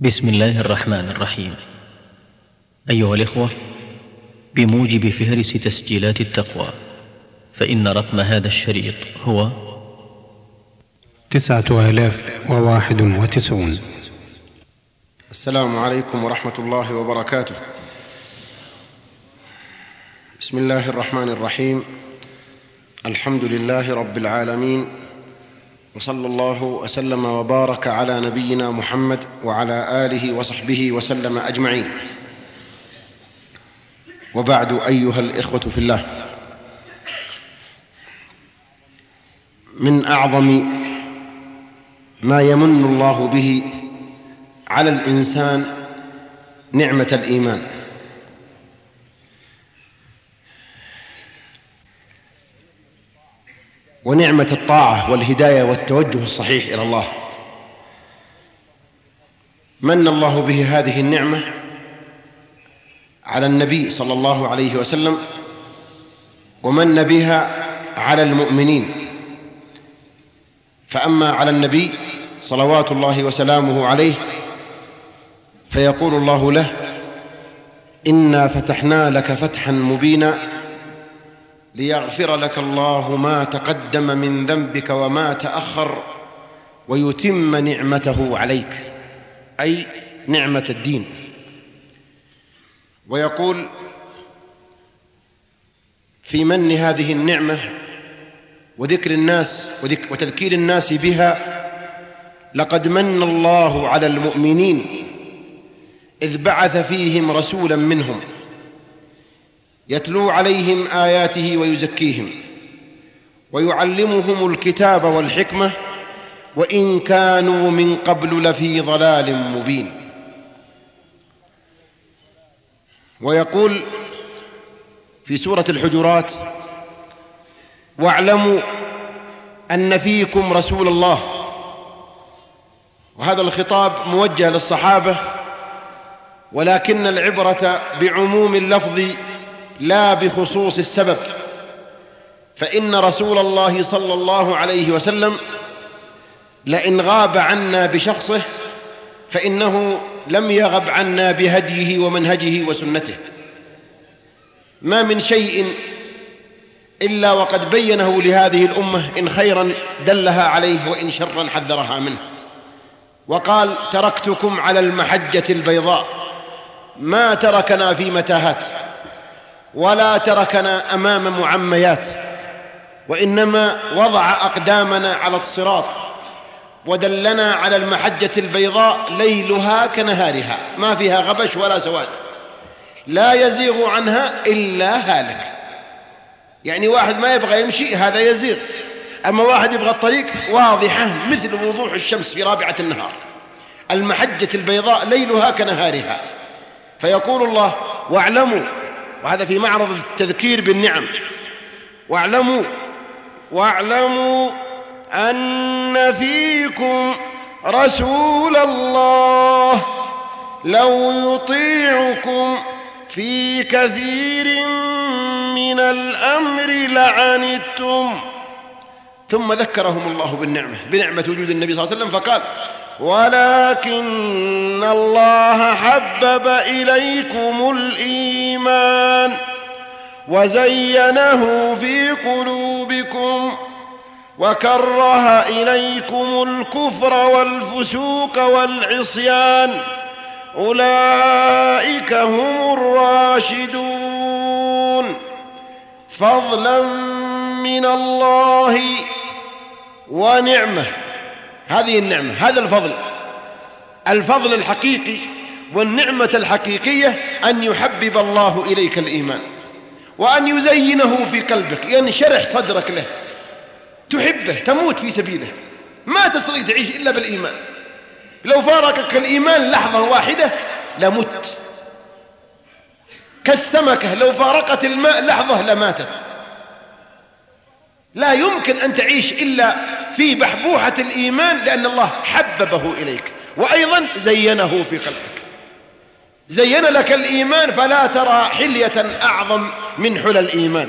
بسم الله الرحمن الرحيم. أيها الإخوة، بموجب فهرس تسجيلات التقوى، فإن رقم هذا الشريط هو 9091. السلام عليكم ورحمة الله وبركاته. بسم الله الرحمن الرحيم. الحمد لله رب العالمين، وصلى الله وسلم وبارك على نبينا محمد وعلى آله وصحبه وسلم أجمعين. وبعد، أيها الإخوة في الله، من أعظم ما يمن الله به على الإنسان نعمة الإيمان، ونعمة الطاعة والهداية والتوجه الصحيح إلى الله. من الله به هذه النعمة على النبي صلى الله عليه وسلم، ومن بها على المؤمنين. فأما على النبي صلوات الله وسلامه عليه فيقول الله له: إنا فتحنا لك فتحا مبينا ليغفر لك الله ما تقدم من ذنبك وما تأخر ويتم نعمته عليك، أي نعمة الدين. ويقول في من هذه النعمة وذكر الناس وتذكير الناس بها: لقد من الله على المؤمنين إذ بعث فيهم رسولا منهم يتلو عليهم آياته ويزكيهم ويعلمهم الكتاب والحكمة وإن كانوا من قبل لفي ضلال مبين. ويقول في سورة الحجرات: واعلموا أن فيكم رسول الله. وهذا الخطاب موجه للصحابة، ولكن العبرة بعموم اللفظ لا بخصوص السبب، فإن رسول الله صلى الله عليه وسلم لئن غاب عنا بشخصه فإنه لم يغب عنا بهديه ومنهجه وسنته. ما من شيء إلا وقد بينه لهذه الأمة، إن خيرا دلها عليه وإن شرا حذرها منه. وقال: تركتكم على المحجة البيضاء، ما تركنا في متاهات ولا تركنا أمام معميات، وإنما وضع أقدامنا على الصراط ودلنا على المحجة البيضاء ليلها كنهارها، ما فيها غبش ولا سواد، لا يزيغ عنها إلا هالك. يعني واحد ما يبغى يمشي هذا يزيغ، أما واحد يبغى الطريق واضحة مثل وضوح الشمس في رابعة النهار. المحجة البيضاء ليلها كنهارها. فيقول الله: واعلموا، وهذا في معرض التذكير بالنعم، واعلموا أن فيكم رسول الله لو يطيعكم في كثير من الأمر لعنتم. ثم ذكرهم الله بنعمة وجود النبي صلى الله عليه وسلم، فقال: ولكن الله حبب إليكم الإيمان وزينه في قلوبكم وكره إليكم الكفر والفسوق والعصيان، أولئك هم الراشدون، فضلا من الله ونعمة. هذه النعمة، هذا الفضل الحقيقي والنعمة الحقيقية أن يحبب الله إليك الإيمان وأن يزينه في قلبك، ينشرح صدرك له، تحبه، تموت في سبيله. ما تستطيع تعيش إلا بالإيمان. لو فارقك الإيمان لحظة واحدة لمت، كالسمكة لو فارقت الماء لحظة لماتت. لا يمكن أن تعيش إلا في بحبوحة الإيمان، لأن الله حببه إليك وأيضا زينه في قلبك. زين لك الإيمان فلا ترى حلية أعظم من حلى الإيمان.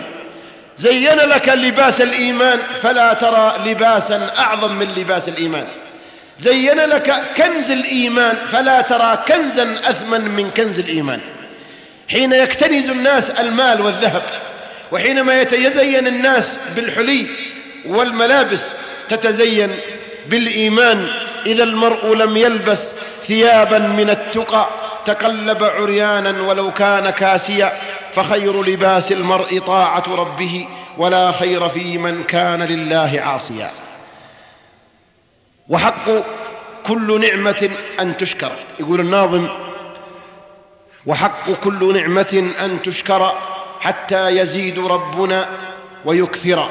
زين لك لباس الإيمان فلا ترى لباسا أعظم من لباس الإيمان. زين لك كنز الإيمان فلا ترى كنزا أثمن من كنز الإيمان. حين يكتنز الناس المال والذهب، وحينما يتزين الناس بالحلي والملابس، تتزين بالإيمان. إذا المرء لم يلبس ثيابا من التقى تقلب عريانا ولو كان كاسيا، فخير لباس المرء طاعة ربه ولا خير في من كان لله عاصيا. وحق كل نعمة أن تشكر، يقول الناظم: وحق كل نعمة أن تشكر حتى يزيد ربنا ويكثر.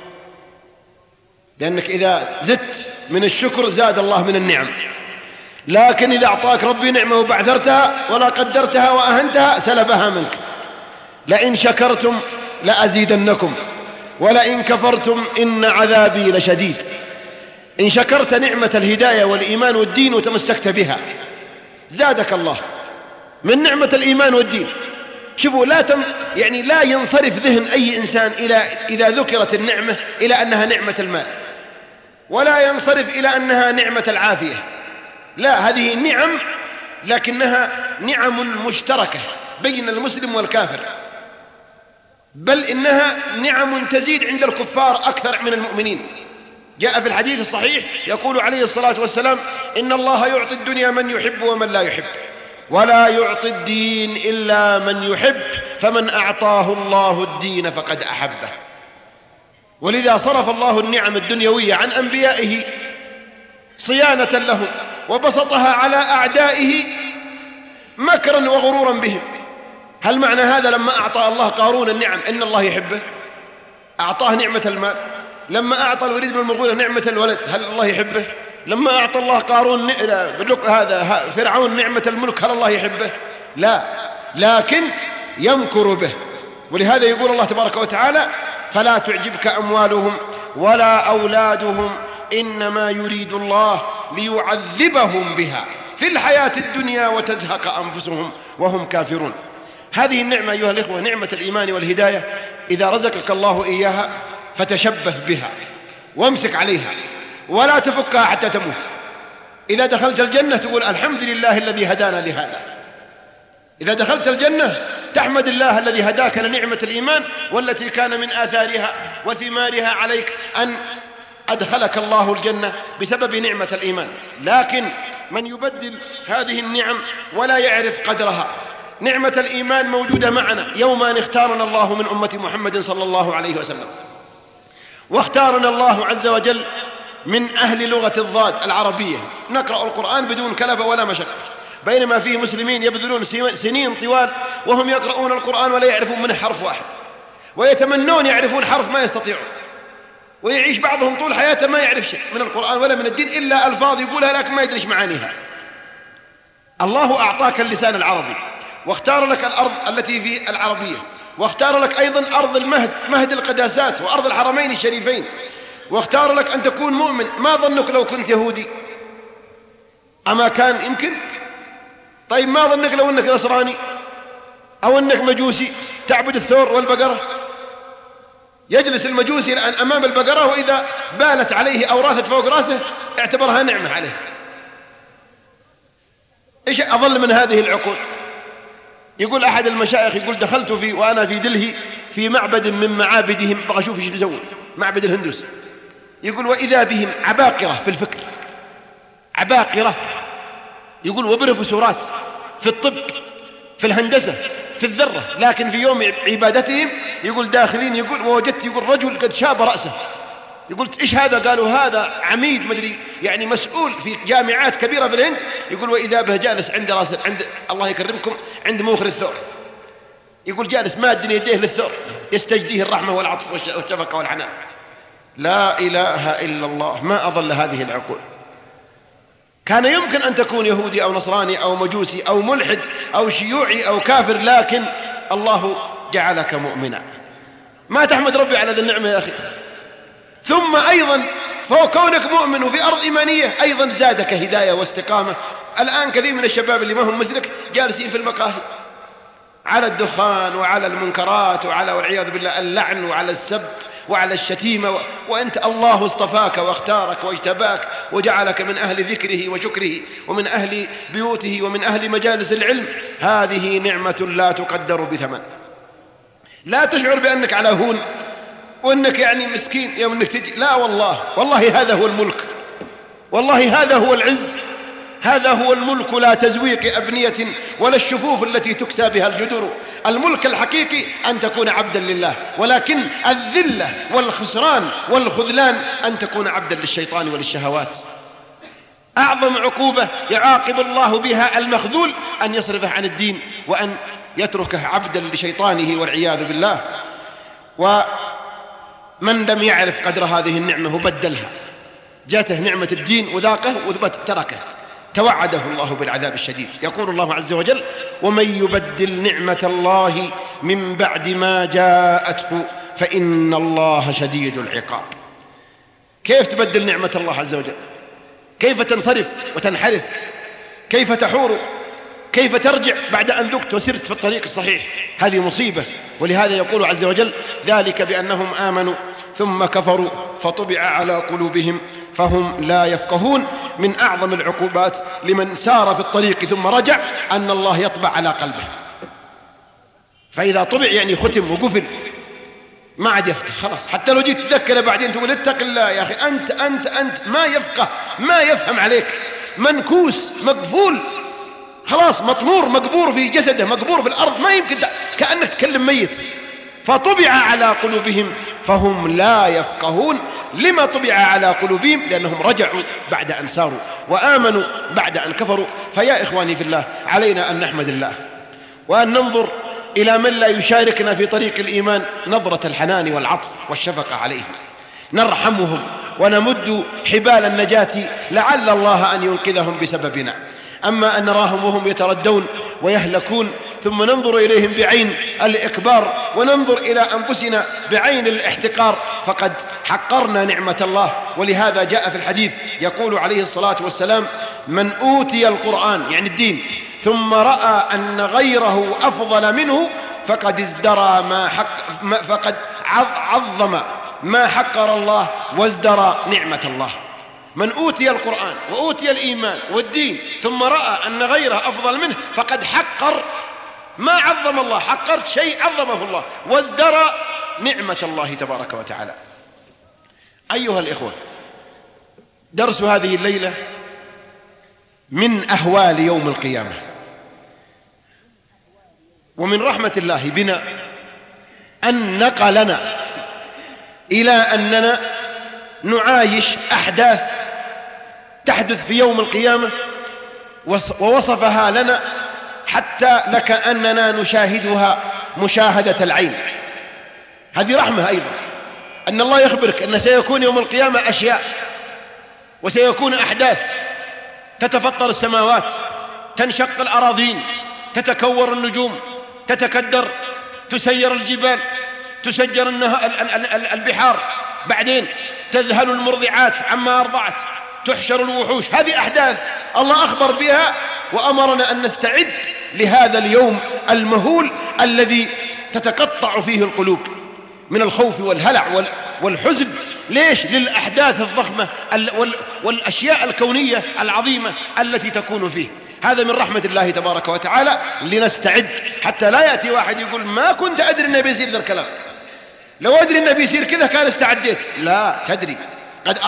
لأنك إذا زدت من الشكر زاد الله من النعم، لكن إذا أعطاك ربي نعمة وبعثرتها ولا قدرتها وأهنتها سلبها منك. لئن شكرتم لأزيدنكم ولئن كفرتم إن عذابي لشديد. إن شكرت نعمة الهداية والإيمان والدين وتمسكت بها زادك الله من نعمة الإيمان والدين. شوفوا، لا ينصرف ذهن أي إنسان إذا ذكرت النعمة إلى أنها نعمة المال، ولا ينصرف إلى أنها نعمة العافية. لا، هذه نعم، لكنها نعم مشتركة بين المسلم والكافر، بل إنها نعم تزيد عند الكفار أكثر من المؤمنين. جاء في الحديث الصحيح يقول عليه الصلاة والسلام: إن الله يعطي الدنيا من يحب ومن لا يحب، ولا يعطي الدين إلا من يحب، فمن أعطاه الله الدين فقد أحبه. ولذا صرف الله النعم الدنيوية عن أنبيائه صيانة لهم، وبسطها على أعدائه مكرا وغرورا بهم. هل معنى هذا لما أعطى الله قارون النعم إن الله يحبه؟ أعطاه نعمة المال. لما أعطى الوليد بن المغيرة نعمة الولد هل الله يحبه؟ لما أعطى الله قارون فرعون نعمة الملك هل الله يحبه؟ لا، لكن يمكر به. ولهذا يقول الله تبارك وتعالى: فلا تعجبك أموالهم ولا أولادهم إنما يريد الله ليعذبهم بها في الحياة الدنيا وتزهق أنفسهم وهم كافرون. هذه النعمة أيها الإخوة، نعمة الإيمان والهداية، إذا رزقك الله إياها فتشبث بها وامسك عليها ولا تفكها حتى تموت. إذا دخلت الجنة تقول: الحمد لله الذي هدانا لهذا. إذا دخلت الجنة تحمد الله الذي هداك لنعمة الإيمان، والتي كان من آثارها وثمارها عليك أن أدخلك الله الجنة بسبب نعمة الإيمان. لكن من يبدل هذه النعم ولا يعرف قدرها، نعمة الإيمان موجودة معنا يوم أن اختارنا الله من أمة محمد صلى الله عليه وسلم، واختارنا الله عز وجل من أهل لغة الضاد العربية، نقرأ القرآن بدون كلفة ولا مشقة، بينما فيه مسلمين يبذلون سنين طوال وهم يقرؤون القرآن ولا يعرفون منه حرف واحد، ويتمنون يعرفون حرف ما يستطيعون، ويعيش بعضهم طول حياته ما يعرف شيء من القرآن ولا من الدين إلا ألفاظ يقولها لكن ما يدريش معانيها. الله أعطاك اللسان العربي، واختار لك الأرض التي في العربية، واختار لك أيضا أرض المهد، مهد القداسات وأرض الحرمين الشريفين، واختار لك أن تكون مؤمن. ما ظنك لو كنت يهودي؟ أما كان يمكن؟ طيب ما ظنك لو أنك نصراني أو أنك مجوسي تعبد الثور والبقرة؟ يجلس المجوسي الآن أمام البقرة، وإذا بالت عليه أو راثت فوق رأسه اعتبرها نعمة عليه. إيش أضل من هذه العقول؟ يقول أحد المشايخ، يقول: دخلت وأنا في دلهي في معبد من معابدهم، بغى أشوف إيش بيسوون، معبد الهندوس. يقول: وإذا بهم عباقرة في الفكر، عباقرة، يقول، وبروفيسورات في الطب، في الهندسة، في الذرة، لكن في يوم عبادتهم يقول داخلين، يقول ووجدت، يقول رجل قد شاب رأسه. يقول: إيش هذا؟ قالوا: هذا عميد مدري يعني مسؤول في جامعات كبيرة في الهند. يقول: وإذا به جالس عند راس، عند الله يكرمكم، عند موخر الثور. يقول: جالس مادن يديه للثور يستجديه الرحمة والعطف والشفقة والحنان. لا إله إلا الله. ما أضل هذه العقول. كان يمكن أن تكون يهودي أو نصراني أو مجوسي أو ملحد أو شيوعي أو كافر، لكن الله جعلك مؤمنا. ما تحمد ربي على ذي النعمة يا أخي؟ ثم أيضا فكونك مؤمن وفي أرض إيمانية أيضا زادك هداية واستقامة. الآن كثير من الشباب اللي ما هم مثلك جالسين في المقاهي على الدخان وعلى المنكرات وعلى والعياذ بالله اللعن وعلى السب وعلى الشتيمة وأنت الله اصطفاك واختارك واجتباك وجعلك من أهل ذكره وشكره ومن أهل بيوته ومن أهل مجالس العلم. هذه نعمة لا تقدر بثمن. لا تشعر بأنك على هون وأنك يعني مسكين يوم أنك تجي، لا والله هذا هو الملك، والله هذا هو العز، هذا هو الملك، لا تزويق أبنية ولا الشفوف التي تكسى بها الجدر. الملك الحقيقي أن تكون عبدا لله، ولكن الذلة والخسران والخذلان أن تكون عبدا للشيطان وللشهوات. أعظم عقوبة يعاقب الله بها المخذول أن يصرفه عن الدين وأن يتركه عبدا لشيطانه والعياذ بالله. ومن لم يعرف قدر هذه النعمة وبدلها، جاته نعمة الدين وذاقه وثبت تركه، توعده الله بالعذاب الشديد. يقول الله عز وجل: ومن يبدل نعمة الله من بعد ما جاءته فإن الله شديد العقاب. كيف تبدل نعمة الله عز وجل؟ كيف تنصرف وتنحرف؟ كيف تحور؟ كيف ترجع بعد أن ذقت وسرت في الطريق الصحيح؟ هذه مصيبة. ولهذا يقول عز وجل: ذلك بأنهم آمنوا ثم كفروا فطبع على قلوبهم فهم لا يفقهون. من أعظم العقوبات لمن سار في الطريق ثم رجع أن الله يطبع على قلبه، فإذا طبع يعني ختم وقفل، ما عاد يفقه خلاص. حتى لو جيت تذكره بعدين تقول اتق الله يا أخي، أنت ما يفقه، ما يفهم عليك، منكوس مقفول خلاص، مطمور مقبور في جسده، مقبور في الأرض، ما يمكن كأنك تكلم ميت. فطبع على قلوبهم فهم لا يفقهون. لما طبع على قلوبهم؟ لأنهم رجعوا بعد أن ساروا وآمنوا بعد أن كفروا. فيا إخواني في الله، علينا أن نحمد الله وأن ننظر إلى من لا يشاركنا في طريق الإيمان نظرة الحنان والعطف والشفقة عليهم، نرحمهم ونمد حبال النجاة لعل الله أن ينقذهم بسببنا. أما أن نراهم وهم يتردون ويهلكون ثم ننظر إليهم بعين الإكبار وننظر إلى أنفسنا بعين الاحتقار فقد حقرنا نعمة الله. ولهذا جاء في الحديث يقول عليه الصلاة والسلام: من أوتي القرآن يعني الدين ثم رأى أن غيره أفضل منه فقد ازدرى فقد عظم ما حقر الله وازدرى نعمة الله. من أوتي القرآن وأوتي الإيمان والدين ثم رأى أن غيره أفضل منه فقد حقر ما عظم الله، حقرت شيء عظمه الله وازدرى نعمة الله تبارك وتعالى. أيها الإخوة، درس هذه الليلة من أهوال يوم القيامة. ومن رحمة الله بنا أن نقلنا إلى أننا نعايش أحداث تحدث في يوم القيامة ووصفها لنا حتى لكأننا نشاهدها مشاهدة العين. هذه رحمة أيضا، أن الله يخبرك أن سيكون يوم القيامة أشياء وسيكون أحداث، تتفطر السماوات، تنشق الأراضين، تتكور النجوم، تتكدر، تسير الجبال، تسجر البحار، بعدين تذهل المرضعات عما أرضعت، تحشر الوحوش. هذه أحداث الله أخبر بها وأمرنا أن نستعد لهذا اليوم المهول الذي تتقطع فيه القلوب من الخوف والهلع والحزن. ليش؟ للأحداث الضخمة والأشياء الكونية العظيمة التي تكون فيه. هذا من رحمة الله تبارك وتعالى لنستعد، حتى لا يأتي واحد يقول ما كنت أدري أنه بيصير ذا الكلام، لو أدري أنه بيصير كذا كان استعديت. لا تدري، قد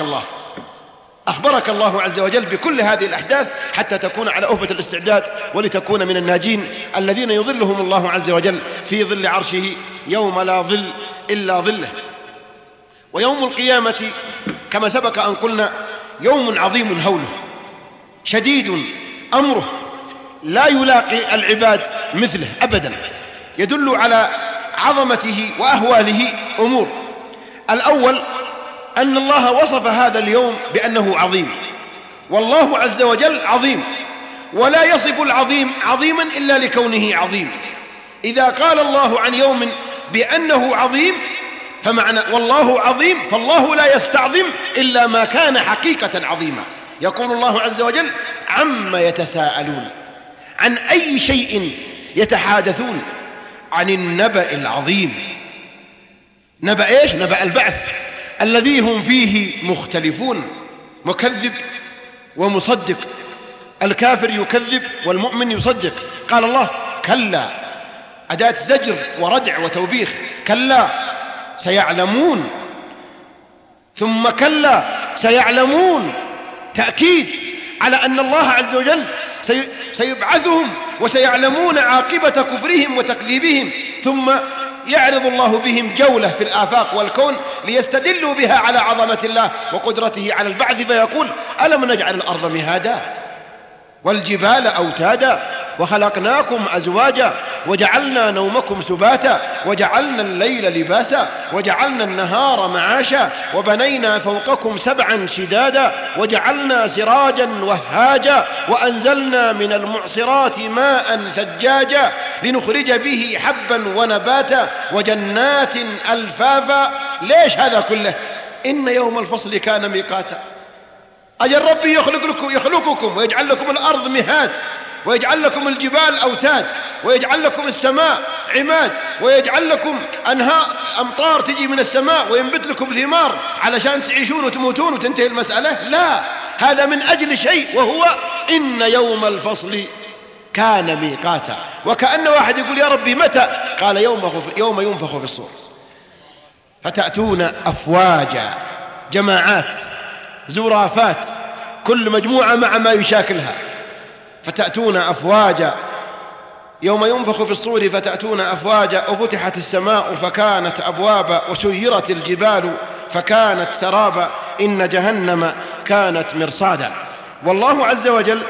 أخبرك الله عز وجل بكل هذه الأحداث حتى تكون على أهبة الاستعداد ولتكون من الناجين الذين يظلهم الله عز وجل في ظل عرشه يوم لا ظل إلا ظله. ويوم القيامة كما سبق أن قلنا يوم عظيم هوله، شديد أمره، لا يلاقي العباد مثله أبدا. يدل على عظمته وأهواله أمور. الأول أن الله وصف هذا اليوم بأنه عظيم، والله عز وجل عظيم، ولا يصف العظيم عظيما إلا لكونه عظيم. إذا قال الله عن يوم بأنه عظيم فمعنى والله عظيم، فالله لا يستعظم إلا ما كان حقيقة عظيما. يقول الله عز وجل: عما يتساءلون، عن أي شيء يتحادثون، عن النبأ العظيم. نبأ إيش؟ نبأ البعث الذي هم فيه مختلفون، مكذب ومصدق. الكافر يكذب والمؤمن يصدق. قال الله كلا، أداة زجر وردع وتوبيخ، كلا سيعلمون، ثم كلا سيعلمون، تأكيد على أن الله عز وجل سيبعثهم وسيعلمون عاقبة كفرهم وتكذيبهم، ثم يعرض الله بهم جولة في الآفاق والكون ليستدلوا بها على عظمة الله وقدرته على البعث، فيقول ألم نجعل الأرض مهادا والجبال أوتادا وخلقناكم أزواجا وجعلنا نومكم سباتا وجعلنا الليل لباسا وجعلنا النهار معاشا وبنينا فوقكم سبعا شدادا وجعلنا سراجا وهاجا وأنزلنا من المعصرات ماء ثجاجا لنخرج به حبا ونباتا وجنات ألفافا. ليش هذا كله؟ إن يوم الفصل كان ميقاتا. أجل ربي يخلقكم ويجعل لكم الأرض مهاد ويجعل لكم الجبال أوتاد ويجعل لكم السماء عماد ويجعل لكم أمطار تجي من السماء وينبت لكم ثمار علشان تعيشون وتموتون وتنتهي المسألة. لا، هذا من أجل شيء، وهو إن يوم الفصل كان ميقاتا. وكأن واحد يقول يا ربي متى؟ قال يوم ينفخ في الصور فتأتون أفواجا، جماعات زرافات، كل مجموعة مع ما يشاكلها، فتأتون أفواجا يوم ينفخ في الصور فتأتون أفواجا وفتحت السماء فكانت أبوابا وسيرت الجبال فكانت سرابا إن جهنم كانت مرصادا. والله عز وجل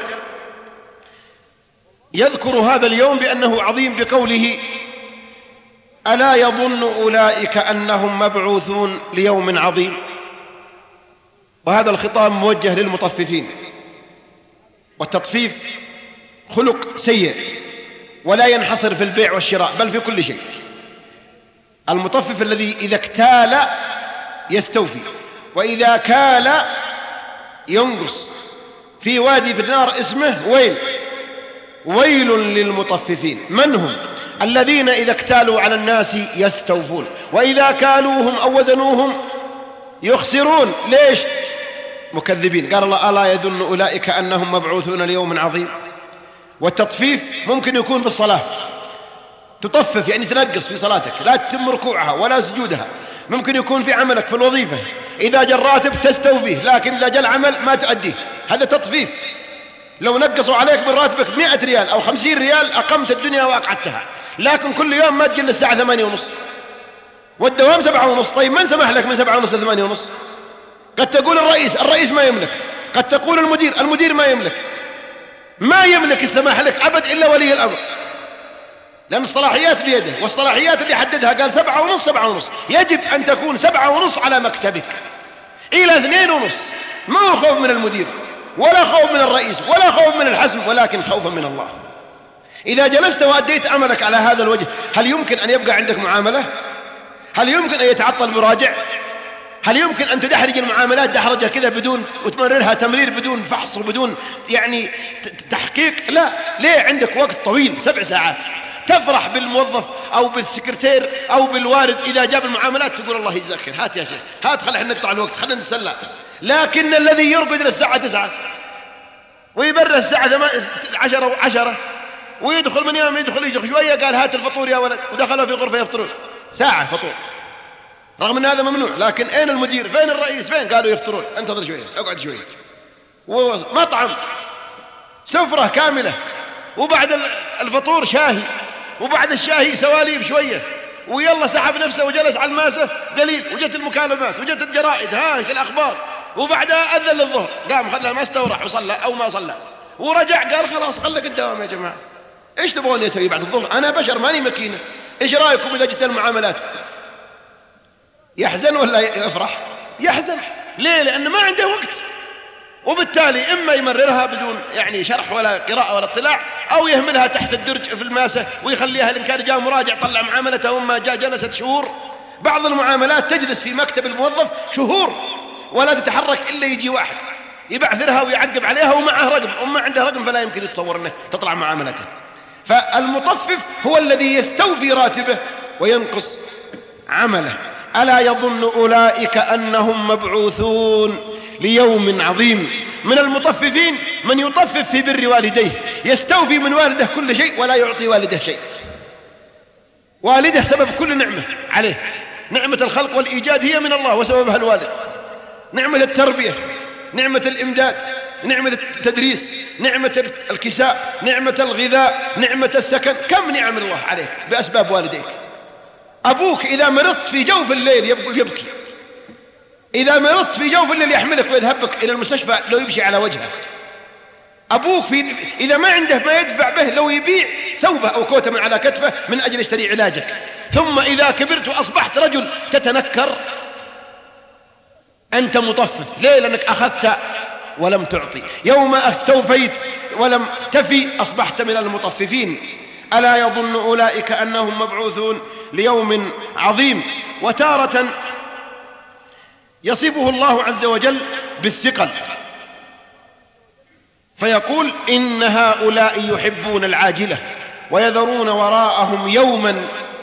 يذكر هذا اليوم بأنه عظيم بقوله ألا يظن أولئك أنهم مبعوثون ليوم عظيم. وهذا الخطاب موجه للمطففين، والتطفيف خلق سيء ولا ينحصر في البيع والشراء بل في كل شيء. المطفف الذي إذا اكتال يستوفي وإذا كال ينقص. في وادي في النار اسمه ويل للمطففين. من هم؟ الذين إذا اكتالوا على الناس يستوفون وإذا كالوهم أو وزنوهم يخسرون. ليش؟ مكذبين. قال الله ألا يظن أولئك أنهم مبعوثون ليوم عظيم. والتطفيف ممكن يكون في الصلاة، تطفف يعني تنقص في صلاتك، لا تتم ركوعها ولا سجودها. ممكن يكون في عملك في الوظيفة، إذا جاء الراتب تستوفيه، لكن إذا جاء العمل ما تؤديه، هذا تطفيف. لو نقصوا عليك من راتبك 100 ريال أو 50 ريال أقمت الدنيا وأقعدتها، لكن كل يوم ما تجي الساعة 8:30 والدوام 7:30. طيب من سمح لك من 7:30 ل 8:30؟ قد تقول الرئيس ما يملك، قد تقول المدير ما يملك السماح لك أبد إلا ولي الأمر، لأن الصلاحيات بيده، والصلاحيات اللي حددها قال 7:30. يجب أن تكون 7:30 على مكتبك إلى 2:30. ما هو خوف من المدير ولا خوف من الرئيس ولا خوف من الحسم، ولكن خوفا من الله. إذا جلست وأديت أمرك على هذا الوجه، هل يمكن أن يبقى عندك معاملة؟ هل يمكن أن يتعطل مراجع؟ هل يمكن أن تدحرج المعاملات دحرجة كذا بدون وتمررها تمرير بدون فحص وبدون يعني تحقيق؟ لا. ليه؟ عندك وقت طويل 7 ساعات. تفرح بالموظف أو بالسكرتير أو بالوارد إذا جاب المعاملات، تقول الله يجزاك خير، هات يا شيخ، هات خلينا نقطع الوقت، خلينا نتسلى. لكن الذي يرقد للساعة 9 ويبرر الساعة 10 ويدخل من يوم يدخل شوية قال هات الفطور يا ولد، ودخلوا في غرفة يفطرون ساعة فطور، رغم أن هذا ممنوع. لكن أين المدير؟ فين الرئيس؟ فين؟ قالوا يفطرون. انتظر شوية، اقعد شوية. ومطعم سفرة كاملة، وبعد الفطور شاهي، وبعد الشاهي سواليب شوية، ويلا سحب نفسه وجلس على الماسة قليل، وجت المكالمات وجت الجرائد، هاك الأخبار، وبعدها أذن للظهر، قام خلى الماسة وراح وصلى أو ما صلى، ورجع قال خلاص خلك الدوام يا جماعة، إيش تبغون يسوي بعد الظهر؟ أنا بشر ماني مكينة، إيش رأيكم إذا جت المعاملات؟ يحزن ولا يفرح؟ يحزن. ليه؟ لأنه ما عنده وقت، وبالتالي إما يمررها بدون يعني شرح ولا قراءة ولا اطلاع، أو يهملها تحت الدرج في الماسة ويخليها إن كان جاء مراجع طلع معاملته وما جاء جلست شهور. بعض المعاملات تجلس في مكتب الموظف شهور ولا تتحرك إلا يجي واحد يبعثرها ويعقب عليها ومعه رقم، وما عنده رقم فلا يمكن يتصور أنه تطلع معاملته. فالمطفف هو الذي يستوفي راتبه وينقص عمله. ألا يظن أولئك أنهم مبعوثون ليوم عظيم. من المطففين من يطفف في بر والديه، يستوفي من والده كل شيء ولا يعطي والده شيء. والده سبب كل نعمة عليه، نعمة الخلق والإيجاد هي من الله وسببها الوالد، نعمة التربية، نعمة الإمداد، نعمة التدريس، نعمة الكساء، نعمة الغذاء، نعمة السكن، كم نعم الله عليك بأسباب والديك. أبوك إذا مرضت في جوف الليل يبكي، إذا مرضت في جوف الليل يحملك ويذهبك إلى المستشفى لو يمشي على وجهه. أبوك إذا ما عنده ما يدفع به لو يبيع ثوبه أو كوته من على كتفه من أجل يشتري علاجك. ثم إذا كبرت وأصبحت رجل تتنكر أنت مطفف. ليه؟ لأنك أخذت ولم تعطي. يوم استوفيت ولم تفي أصبحت من المطففين. ألا يظن أولئك أنهم مبعوثون ليوم عظيم. وتارة يصفه الله عز وجل بالثقل فيقول إن هؤلاء يحبون العاجلة ويذرون وراءهم يوما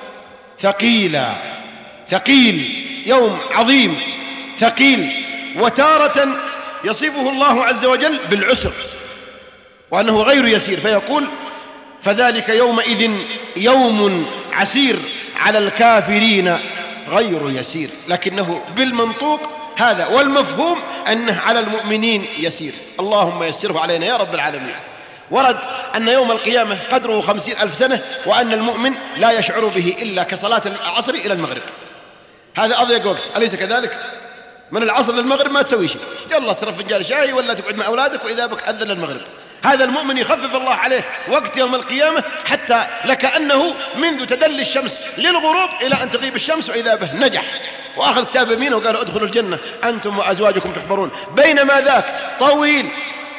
ثقيلا. ثقيل، يوم عظيم ثقيل. وتارة يصفه الله عز وجل بالعسر وأنه غير يسير فيقول فذلك يومئذ يوم عسير على الكافرين غير يسير، لكنه بالمنطوق هذا والمفهوم أنه على المؤمنين يسير. اللهم يسره علينا يا رب العالمين. ورد أن يوم القيامة قدره 50,000 سنة، وأن المؤمن لا يشعر به إلا كصلاة العصر إلى المغرب. هذا أضيق وقت، أليس كذلك؟ من العصر للمغرب ما تسوي شيء، يلا تصرف فنجان شاي ولا تقعد مع أولادك وإذا بك أذن المغرب. هذا المؤمن يخفف الله عليه وقت يوم القيامة حتى لكأنه منذ تدلي الشمس للغروب إلى أن تغيب الشمس وإذا به نجح وأخذ كتاب يمينه وقال ادخلوا الجنة أنتم وأزواجكم تحبرون. بينما ذاك طويل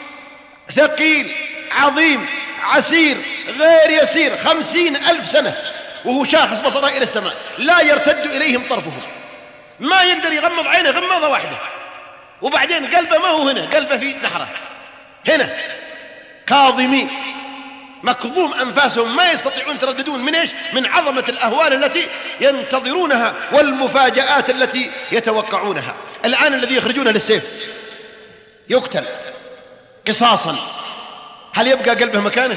ثقيل عظيم عسير غير يسير 50,000 سنة وهو شاخص بصره إلى السماء لا يرتد إليهم طرفهم، ما يقدر يغمض عينه غمضة واحدة. وبعدين قلبه ما هو هنا، قلبه في نحره هنا، كاظمين مكظوم أنفاسهم ما يستطيعون يترددون من إيش؟ من عظمة الأهوال التي ينتظرونها والمفاجآت التي يتوقعونها. الآن الذي يخرجونه للسيف يقتل قصاصا، هل يبقى قلبه مكانه؟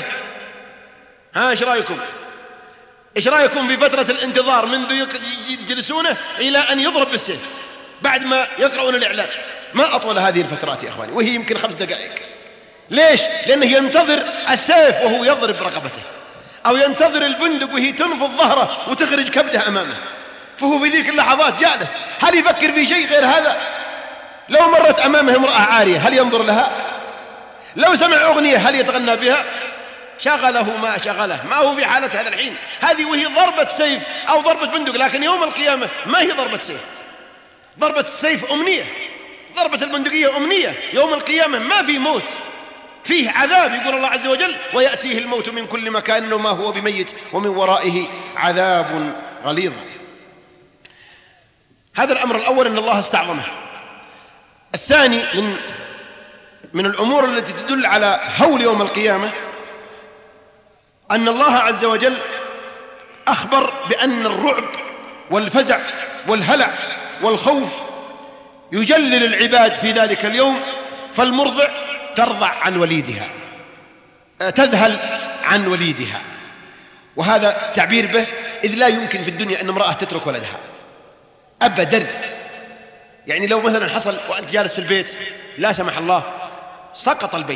إيش رأيكم؟ إيش رأيكم في فترة الانتظار منذ يجلسونه إلى أن يضرب بالسيف بعد ما يقرؤون الإعلان؟ ما أطول هذه الفترات يا أخواني، وهي يمكن 5 دقائق. ليش؟ لأنه ينتظر السيف وهو يضرب رقبته، أو ينتظر البندق وهي تنفض ظهره وتخرج كبده أمامه، فهو في ذيك اللحظات جالس. هل يفكر في شيء غير هذا؟ لو مرت أمامه امرأة عارية هل ينظر لها؟ لو سمع أغنية هل يتغنى بها؟ شغله ما شغله، ما هو في حالة هذا الحين. هذه وهي ضربة سيف أو ضربة بندق، لكن يوم القيامة ما هي ضربة سيف. ضربة السيف أمنية، ضربة البندقية أمنية. يوم القيامة ما في موت، فيه عذاب. يقول الله عز وجل ويأتيه الموت من كل مكان وما هو بميت ومن ورائه عذاب غليظ. هذا الأمر الأول أن الله استعظمه. الثاني من الأمور التي تدل على هول يوم القيامة أن الله عز وجل أخبر بأن الرعب والفزع والهلع والخوف يجلل العباد في ذلك اليوم. فالمرضع ترضع عن وليدها، تذهل عن وليدها، وهذا تعبير به إذ لا يمكن في الدنيا أن امرأة تترك ولدها أبدا. يعني لو مثلا حصل وأنت جالس في البيت لا سمح الله سقط البيت،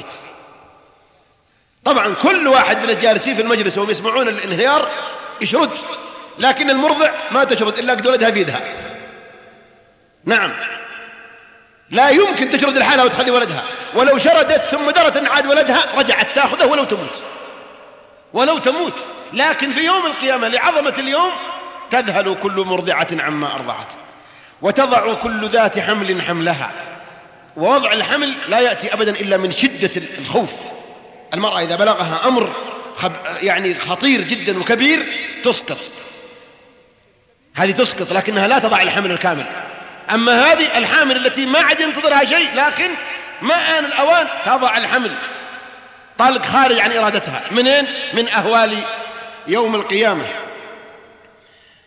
طبعا كل واحد من الجالسين في المجلس وهم يسمعون الانهيار يشرد، لكن المرضع ما تشرد إلا قد ولدها في يدها. نعم، لا يمكن تشرد الحالة وتخلي ولدها، ولو شردت ثم درت أن عاد ولدها رجعت تأخذه ولو تموت. لكن في يوم القيامة لعظمة اليوم تذهل كل مرضعة عما أرضعت وتضع كل ذات حمل حملها. ووضع الحمل لا يأتي أبدا إلا من شدة الخوف. المرأة إذا بلغها أمر يعني خطير جدا وكبير تسقط، هذه تسقط، لكنها لا تضع الحمل الكامل. أما هذه الحامل التي ما عاد ينتظرها شيء لكن ما آن الأوان تضع الحمل طلق خارج عن إرادتها. منين؟ من أهوال يوم القيامة.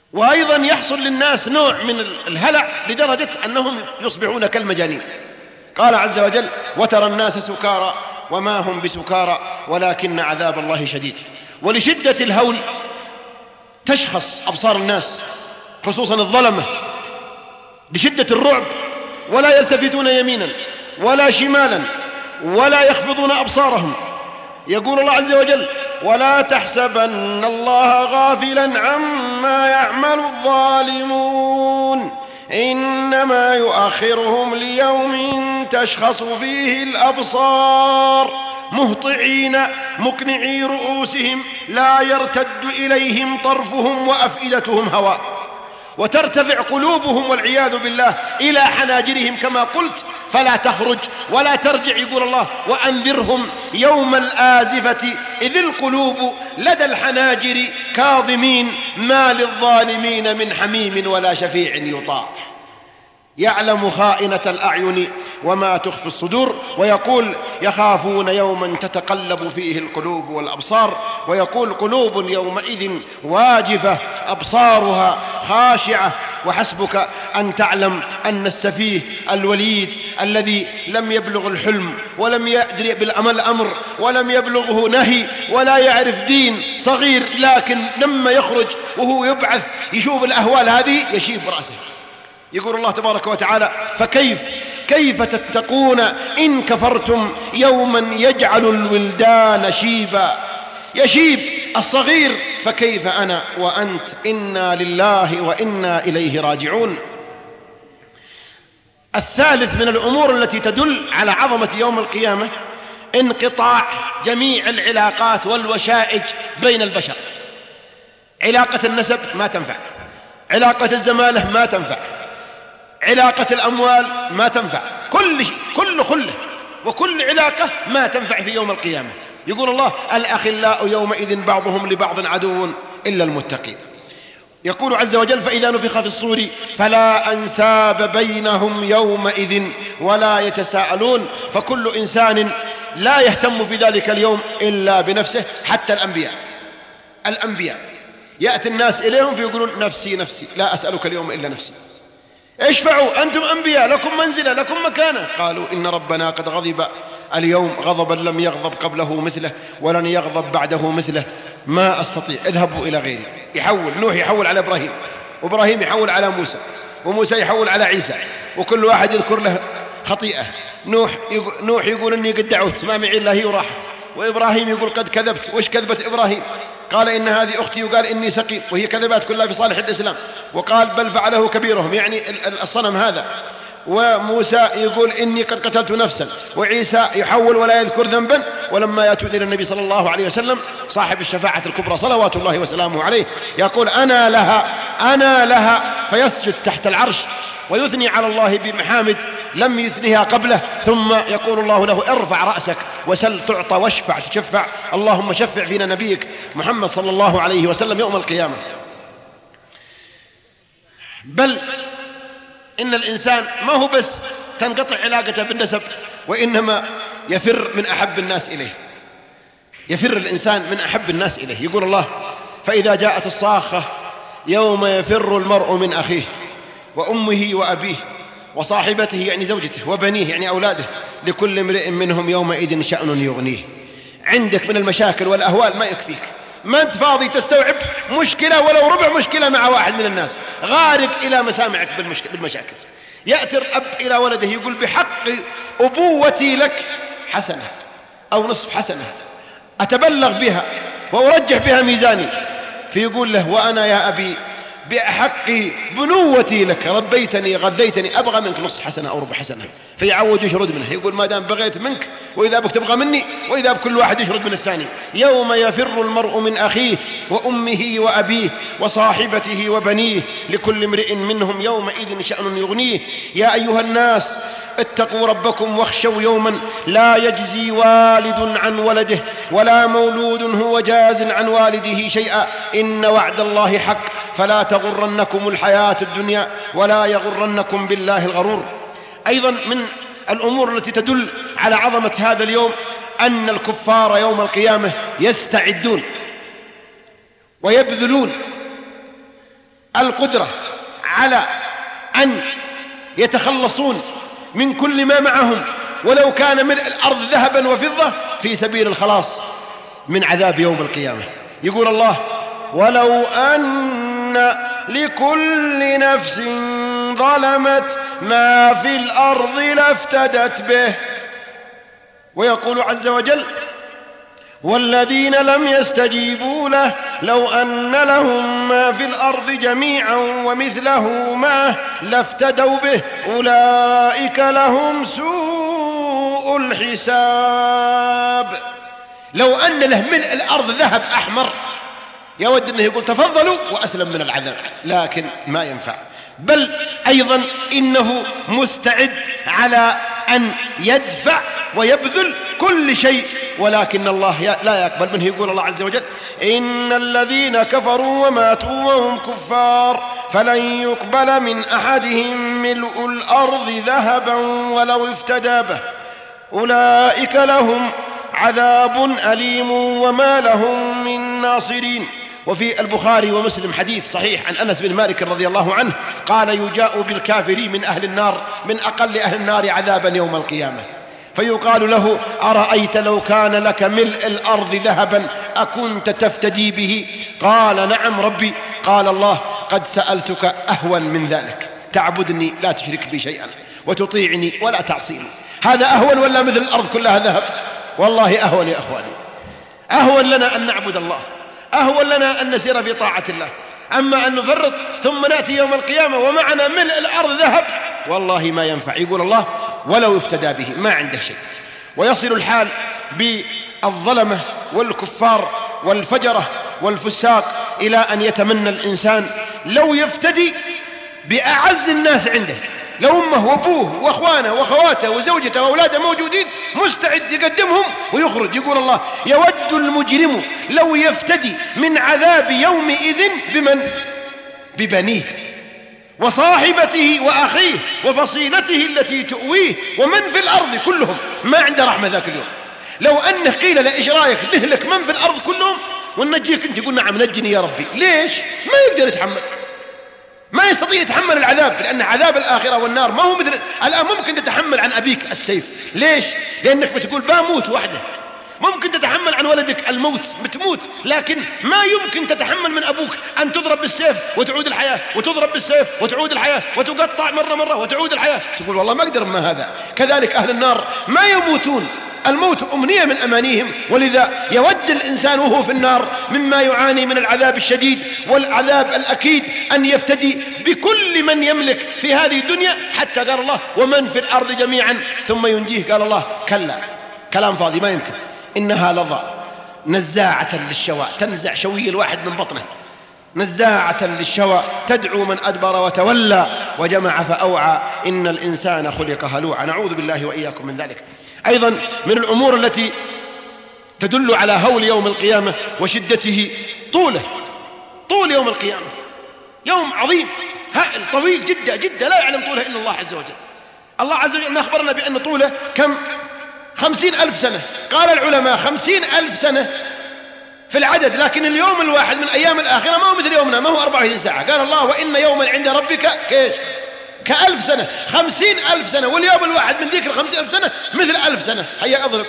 وأيضا يحصل للناس نوع من الهلع لدرجة أنهم يصبحون كالمجانين. قال عز وجل: وترى الناس سكارى وما هم بسكارى ولكن عذاب الله شديد. ولشدة الهول تشخص أبصار الناس خصوصا الظلمة بشدة الرعب، ولا يلتفتون يمينا ولا شمالا ولا يخفضون أبصارهم. يقول الله عز وجل: ولا تحسبن الله غافلا عما يعمل الظالمون إنما يؤخرهم ليوم تشخص فيه الأبصار مهطعين مقنعي رؤوسهم لا يرتد إليهم طرفهم وأفئدتهم هواء، وترتفع قلوبهم والعياذ بالله إلى حناجرهم كما قلت، فلا تخرج ولا ترجع. يقول الله: وأنذرهم يوم الآزفة إذ القلوب لدى الحناجر كاظمين ما للظالمين من حميم ولا شفيع يطاع. يعلم خائنة الأعين وما تخفي الصدور. ويقول: يخافون يوما تتقلب فيه القلوب والأبصار. ويقول: قلوب يومئذ واجفة أبصارها خاشعة. وحسبك أن تعلم أن السفيه الوليد الذي لم يبلغ الحلم ولم يدري بالأمر ولم يبلغه نهي ولا يعرف دين، صغير، لكن لما يخرج وهو يبعث يشوف الأهوال هذه يشيب رأسه. يقول الله تبارك وتعالى: فكيف تتقون إن كفرتم يوما يجعل الولدان شيبا. يشيب الصغير، فكيف أنا وأنت؟ إنا لله وإنا إليه راجعون. الثالث من الأمور التي تدل على عظمة يوم القيامة انقطاع جميع العلاقات والوشائج بين البشر. علاقة النسب ما تنفع، علاقة الزمالة ما تنفع، علاقة الأموال ما تنفع، كل خلة وكل علاقة ما تنفع في يوم القيامة. يقول الله: الأخلاء يومئذ بعضهم لبعض عدو إلا المتقين. يقول عز وجل: فإذا نفخ في الصور فلا أنساب بينهم يومئذ ولا يتساءلون. فكل إنسان لا يهتم في ذلك اليوم إلا بنفسه، حتى الأنبياء يأتي الناس إليهم فيقولون: نفسي نفسي لا أسألك اليوم إلا نفسي. اشفعوا أنتم أنبياء، لكم منزلة لكم مكانة. قالوا: إن ربنا قد غضب اليوم غضبا لم يغضب قبله مثله ولن يغضب بعده مثله، ما أستطيع، اذهبوا إلى غيري. يحول نوح يحول على إبراهيم، وإبراهيم يحول على موسى، وموسى يحول على عيسى، وكل واحد يذكر له خطيئة. نوح يقول: إني قد دعوت ما معي إلا هي وراحت. وإبراهيم يقول: قد كذبت. وش كذبت إبراهيم؟ قال: إن هذه أختي، وقال: إني سقيم، وهي كذبات كلها في صالح الإسلام. وقال: بل فعله كبيرهم، يعني الصنم هذا. وموسى يقول: إني قد قتلت نفسا. وعيسى يحول ولا يذكر ذنبا. ولما يأتوا إلى النبي صلى الله عليه وسلم صاحب الشفاعة الكبرى صلوات الله وسلامه عليه يقول: أنا لها، فيسجد تحت العرش ويثني على الله بمحامد لم يثنيها قبله. ثم يقول الله له: ارفع رأسك وسل تعطى واشفع تشفع. اللهم شفع فينا نبيك محمد صلى الله عليه وسلم يوم القيامة. بل إن الإنسان ما هو بس تنقطع علاقته بالنسب، وإنما يفر من أحب الناس إليه. يفر الإنسان من أحب الناس إليه. يقول الله: فإذا جاءت الصاخة يوم يفر المرء من أخيه وأمه وأبيه وصاحبته، يعني زوجته، وبنيه، يعني أولاده، لكل امرئ منهم يومئذ شأن يغنيه. عندك من المشاكل والأهوال ما يكفيك، ما أنت فاضي تستوعب مشكلة ولو ربع مشكلة مع واحد من الناس، غارق إلى مسامعك بالمشاكل. يأتي الأب إلى ولده يقول: بحق أبوتي لك حسنة أو نصف حسنة أتبلغ بها وأرجح بها ميزاني. فيقول له: وأنا يا أبي بأحق بنوتي لك، ربيتني غذيتني، أبغى منك نص حسنة أو ربع حسنة. فيعود يشرد منه، يقول: ما دام بغيت منك وإذا بك تبغى مني، وإذا بكل واحد يشرد من الثاني. يوم يفر المرء من أخيه وأمه وأبيه وصاحبته وبنيه لكل امرئ منهم يومئذ شأن يغنيه. يا أيها الناس اتقوا ربكم واخشوا يوما لا يجزي والد عن ولده ولا مولود هو جاز عن والده شيئا إن وعد الله حق فلا تغرنكم الحياة الدنيا ولا يغرنكم بالله الغرور. أيضا من الأمور التي تدل على عظمة هذا اليوم أن الكفار يوم القيامة يستعدون ويبذلون القدرة على أن يتخلصون من كل ما معهم ولو كان ملء الأرض ذهبا وفضة في سبيل الخلاص من عذاب يوم القيامة. يقول الله: ولو أن لكل نفس ظلمت ما في الأرض لافتدت به. ويقول عز وجل: والذين لم يستجيبوا له لو أن لهم ما في الأرض جميعا ومثله معه لافتدوا به أولئك لهم سوء الحساب. لو أن له ملء الأرض ذهب أحمر يود أنه يقول تفضلوا وأسلم من العذاب، لكن ما ينفع. بل أيضا إنه مستعد على أن يدفع ويبذل كل شيء، ولكن الله لا يقبل منه. يقول الله عز وجل: إن الذين كفروا وماتوا وهم كفار فلن يقبل من أحدهم ملء الأرض ذهبا ولو افتدى به أولئك لهم عذاب أليم وما لهم من ناصرين. وفي البخاري ومسلم حديث صحيح عن أنس بن مالك رضي الله عنه قال: يجاء بالكافرين من أهل النار من أقل أهل النار عذابا يوم القيامة فيقال له: أرأيت لو كان لك ملء الأرض ذهبا أكنت تفتدي به؟ قال: نعم ربي. قال الله: قد سألتك أهون من ذلك، تعبدني لا تشرك بي شيئا وتطيعني ولا تعصيني. هذا أهون ولا مثل الأرض كلها ذهب؟ والله أهون يا أخواني. أهون لنا أن نعبد الله، أهون لنا أن نسير في طاعة الله. أما أن نفرط ثم نأتي يوم القيامة ومعنا ملء الأرض ذهب، والله ما ينفع. يقول الله: ولو افتدى به، ما عنده شيء. ويصل الحال بالظلمة والكفار والفجرة والفساق إلى أن يتمنى الإنسان لو يفتدي بأعز الناس عنده، لو أمه وأبوه وأخوانه وأخواته وزوجته وأولاده موجودين مستعد يقدمهم ويخرج. يقول الله: يود المجرم لو يفتدي من عذاب يومئذ بمن؟ ببنيه وصاحبته وأخيه وفصيلته التي تؤويه ومن في الأرض كلهم. ما عنده رحمة ذاك اليوم. لو أنه قيل له: إيش رأيك نهلك من في الأرض كلهم وننجيك أنت؟ يقول: نعم نجني يا ربي. ليش؟ ما يقدر يتحمل، ما يستطيع يتحمل العذاب، لأن عذاب الآخرة والنار ما هو مثل الآن. ممكن تتحمل عن أبيك السيف، ليش؟ لأنك بتقول بموت وحده. ممكن تتحمل عن ولدك الموت، بتموت، لكن ما يمكن تتحمل من أبوك أن تضرب بالسيف وتعود الحياة، وتضرب بالسيف وتعود الحياة، وتقطع مرة وتعود الحياة. تقول والله ما أقدر ما هذا. كذلك أهل النار ما يموتون، الموت أمنية من أمانيهم، ولذا يود الإنسان وهو في النار مما يعاني من العذاب الشديد والعذاب الأكيد أن يفتدي بكل من يملك في هذه الدنيا، حتى قال الله: ومن في الأرض جميعا ثم ينجيه. قال الله: كلا، كلام فاضي ما يمكن. إنها لظى نزاعة للشوى، تنزع شوي الواحد من بطنه. نزاعة للشوى تدعو من أدبر وتولى وجمع فأوعى إن الإنسان خلق هلوعا. نعوذ بالله وإياكم من ذلك. أيضا من الأمور التي تدل على هول يوم القيامة وشدته طول يوم القيامة. يوم عظيم هائل طويل جدا جدا لا يعلم طوله إلا الله عز وجل. الله عز وجل أخبرنا بأن طوله كم؟ 50,000 سنة. قال العلماء 50,000 سنة في العدد، لكن اليوم الواحد من أيام الآخرة ما هو مثل يومنا، ما هو 24 ساعة. قال الله: وإن يوما عند ربك كيش؟ ك1000 سنة. 50,000 سنة، واليوم الواحد من ذكر 50,000 سنة مثل 1000 سنة. هيا أضرب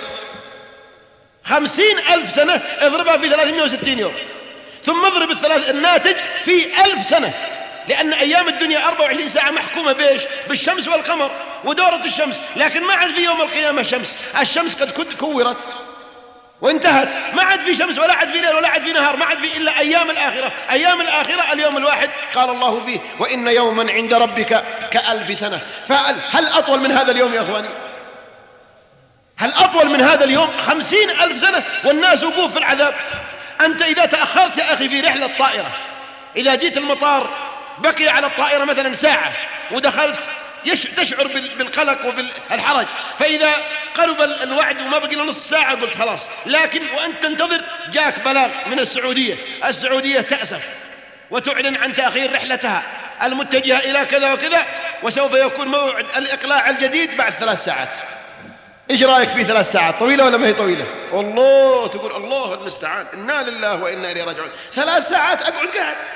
50,000 سنة اضربها في 360 يوم، ثم اضرب الناتج في 1000 سنة، لأن أيام الدنيا 24 ساعة محكومة بإيش؟ بالشمس والقمر ودورة الشمس. لكن ما عاد في يوم القيامة شمس، الشمس قد كورت وانتهت، ما عاد في شمس ولا عاد في ليل ولا عاد في نهار، ما عاد في إلا أيام الآخرة. أيام الآخرة اليوم الواحد قال الله فيه: وإن يوما عند ربك ك1000 سنة. هل أطول من هذا اليوم يا أخواني؟ هل أطول من هذا اليوم؟ 50,000 سنة والناس وقوف في العذاب. أنت إذا تأخرت يا أخي في رحلة طائرة، إذا جيت المطار بقي على الطائرة مثلا ساعة ودخلت، تشعر بالقلق وبالحرج، فإذا قرب الوعد وما بقي له نص ساعة قلت خلاص. لكن وأنت تنتظر جاك بلاغ من السعودية تأسف وتعلن عن تأخير رحلتها المتجهة إلى كذا وكذا، وسوف يكون موعد الإقلاع الجديد بعد 3 ساعات. إيش رأيك في 3 ساعات؟ طويلة ولا ما هي طويلة؟ والله تقول الله المستعان، إنا لله وإنا إليه راجعون. 3 ساعات أقعد قاعد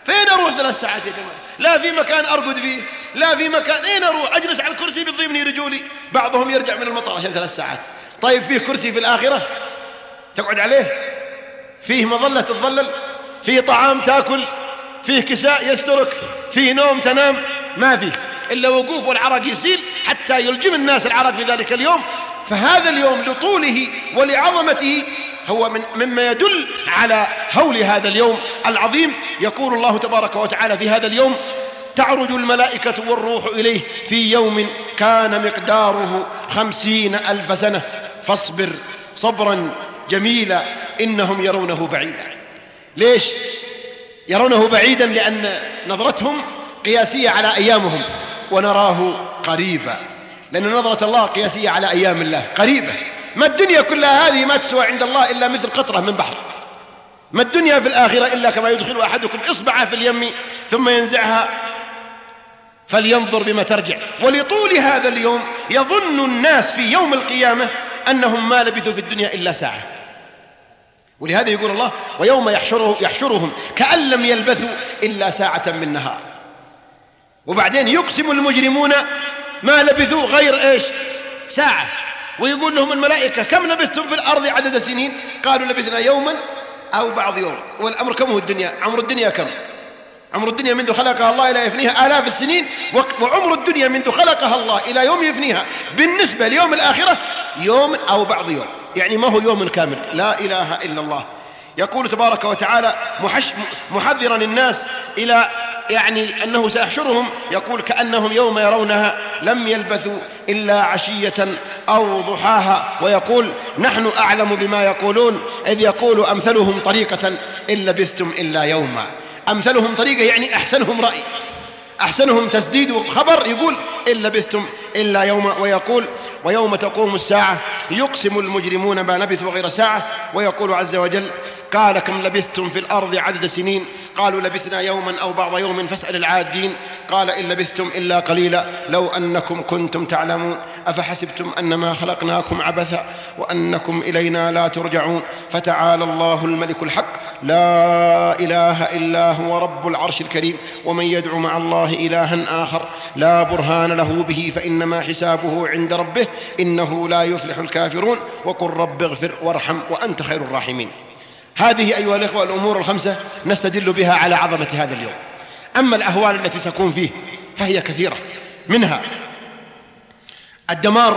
فين أروح 3 ساعات يا جماعة؟ لا في مكان أرقد فيه، لا في مكان، أين أروح؟ أجلس على الكرسي بيضيبني رجولي. بعضهم يرجع من المطار عشان 3 ساعات. طيب فيه كرسي في الآخرة تقعد عليه؟ فيه مظلة تتظلل؟ فيه طعام تأكل؟ فيه كساء يسترك؟ فيه نوم تنام؟ ما فيه إلا وقوف والعرق يسيل حتى يلجم الناس العرق في ذلك اليوم. فهذا اليوم لطوله ولعظمته هو مما يدل على هول هذا اليوم العظيم. يقول الله تبارك وتعالى في هذا اليوم: تعرج الملائكة والروح إليه في يوم كان مقداره 50,000 سنة فاصبر صبرا جميلا إنهم يرونه بعيدا. ليش يرونه بعيدا؟ لأن نظرتهم قياسية على أيامهم، ونراه قريبا، لأن نظرة الله قياسية على أيام الله قريبة. ما الدنيا كلها هذه ما تسوى عند الله إلا مثل قطرة من بحر. ما الدنيا في الآخرة إلا كما يدخل أحدكم إصبعه في اليم ثم ينزعها فلينظر بما ترجع. ولطول هذا اليوم يظن الناس في يوم القيامة أنهم ما لبثوا في الدنيا إلا ساعة. ولهذا يقول الله: ويوم يحشرهم كأن لم يلبثوا إلا ساعة من نهار. وبعدين يقسم المجرمون ما لبثوا غير إيش؟ ساعة. ويقول لهم الملائكة: كم لبثتم في الأرض عدد سنين؟ قالوا: لبثنا يوما أو بعض يوم. والأمر كم هو الدنيا؟ عمر الدنيا كم؟ عمر الدنيا منذ خلقها الله إلى يفنيها 1000 السنين، وعمر الدنيا منذ خلقها الله إلى يوم يفنيها بالنسبة ليوم الآخرة يوم أو بعض يوم، يعني ما هو يوم كامل. لا إله إلا الله. يقول تبارك وتعالى محذرا الناس إلى يعني أنه سيحشرهم، يقول: كأنهم يوم يرونها لم يلبثوا إلا عشية أو ضحاها. ويقول: نحن أعلم بما يقولون إذ يقول أمثلهم طريقة إن لبثتم إلا يوما. أمثلهم طريقة يعني أحسنهم رأي، أحسنهم تسديد خبر، يقول: إن لبثتم إلا يوما. ويقول: ويوم تقوم الساعة يقسم المجرمون ما لبثوا غير ساعة. ويقول عز وجل: قال: كم لبثتم في الأرض عدد سنين؟ قالوا: لبثنا يوما أو بعض يوم فاسأل العادين. قال: إن لبثتم إلا قليلا لو أنكم كنتم تعلمون أفحسبتم أنما خلقناكم عبثا وأنكم إلينا لا ترجعون فتعالى الله الملك الحق لا إله إلا هو رب العرش الكريم. ومن يدعو مع الله إلها آخر لا برهان له به فإنما حسابه عند ربه إنه لا يفلح الكافرون. وقل رب اغفر وارحم وأنت خير الراحمين. هذه أيها الإخوة الأمور ال5 نستدل بها على عظمة هذا اليوم. أما الأهوال التي تكون فيه فهي كثيرة، منها الدمار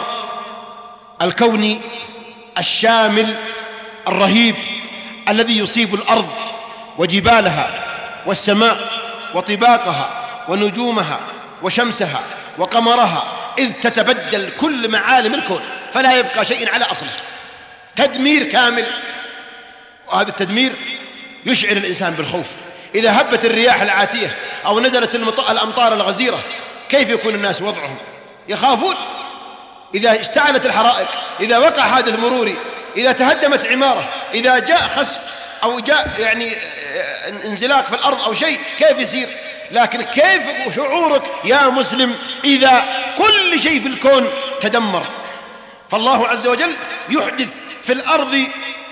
الكوني الشامل الرهيب الذي يصيب الأرض وجبالها والسماء وطباقها ونجومها وشمسها وقمرها، إذ تتبدل كل معالم الكون فلا يبقى شيء على أصله. تدمير كامل. وهذا التدمير يشعر الإنسان بالخوف. إذا هبت الرياح العاتية أو نزلت الأمطار الغزيرة كيف يكون الناس وضعهم؟ يخافون. إذا اشتعلت الحرائق، إذا وقع حادث مروري، إذا تهدمت عمارة، إذا جاء خسف أو جاء يعني انزلاق في الأرض أو شيء، كيف يصير؟ لكن كيف شعورك يا مسلم إذا كل شيء في الكون تدمر؟ فالله عز وجل يحدث في الأرض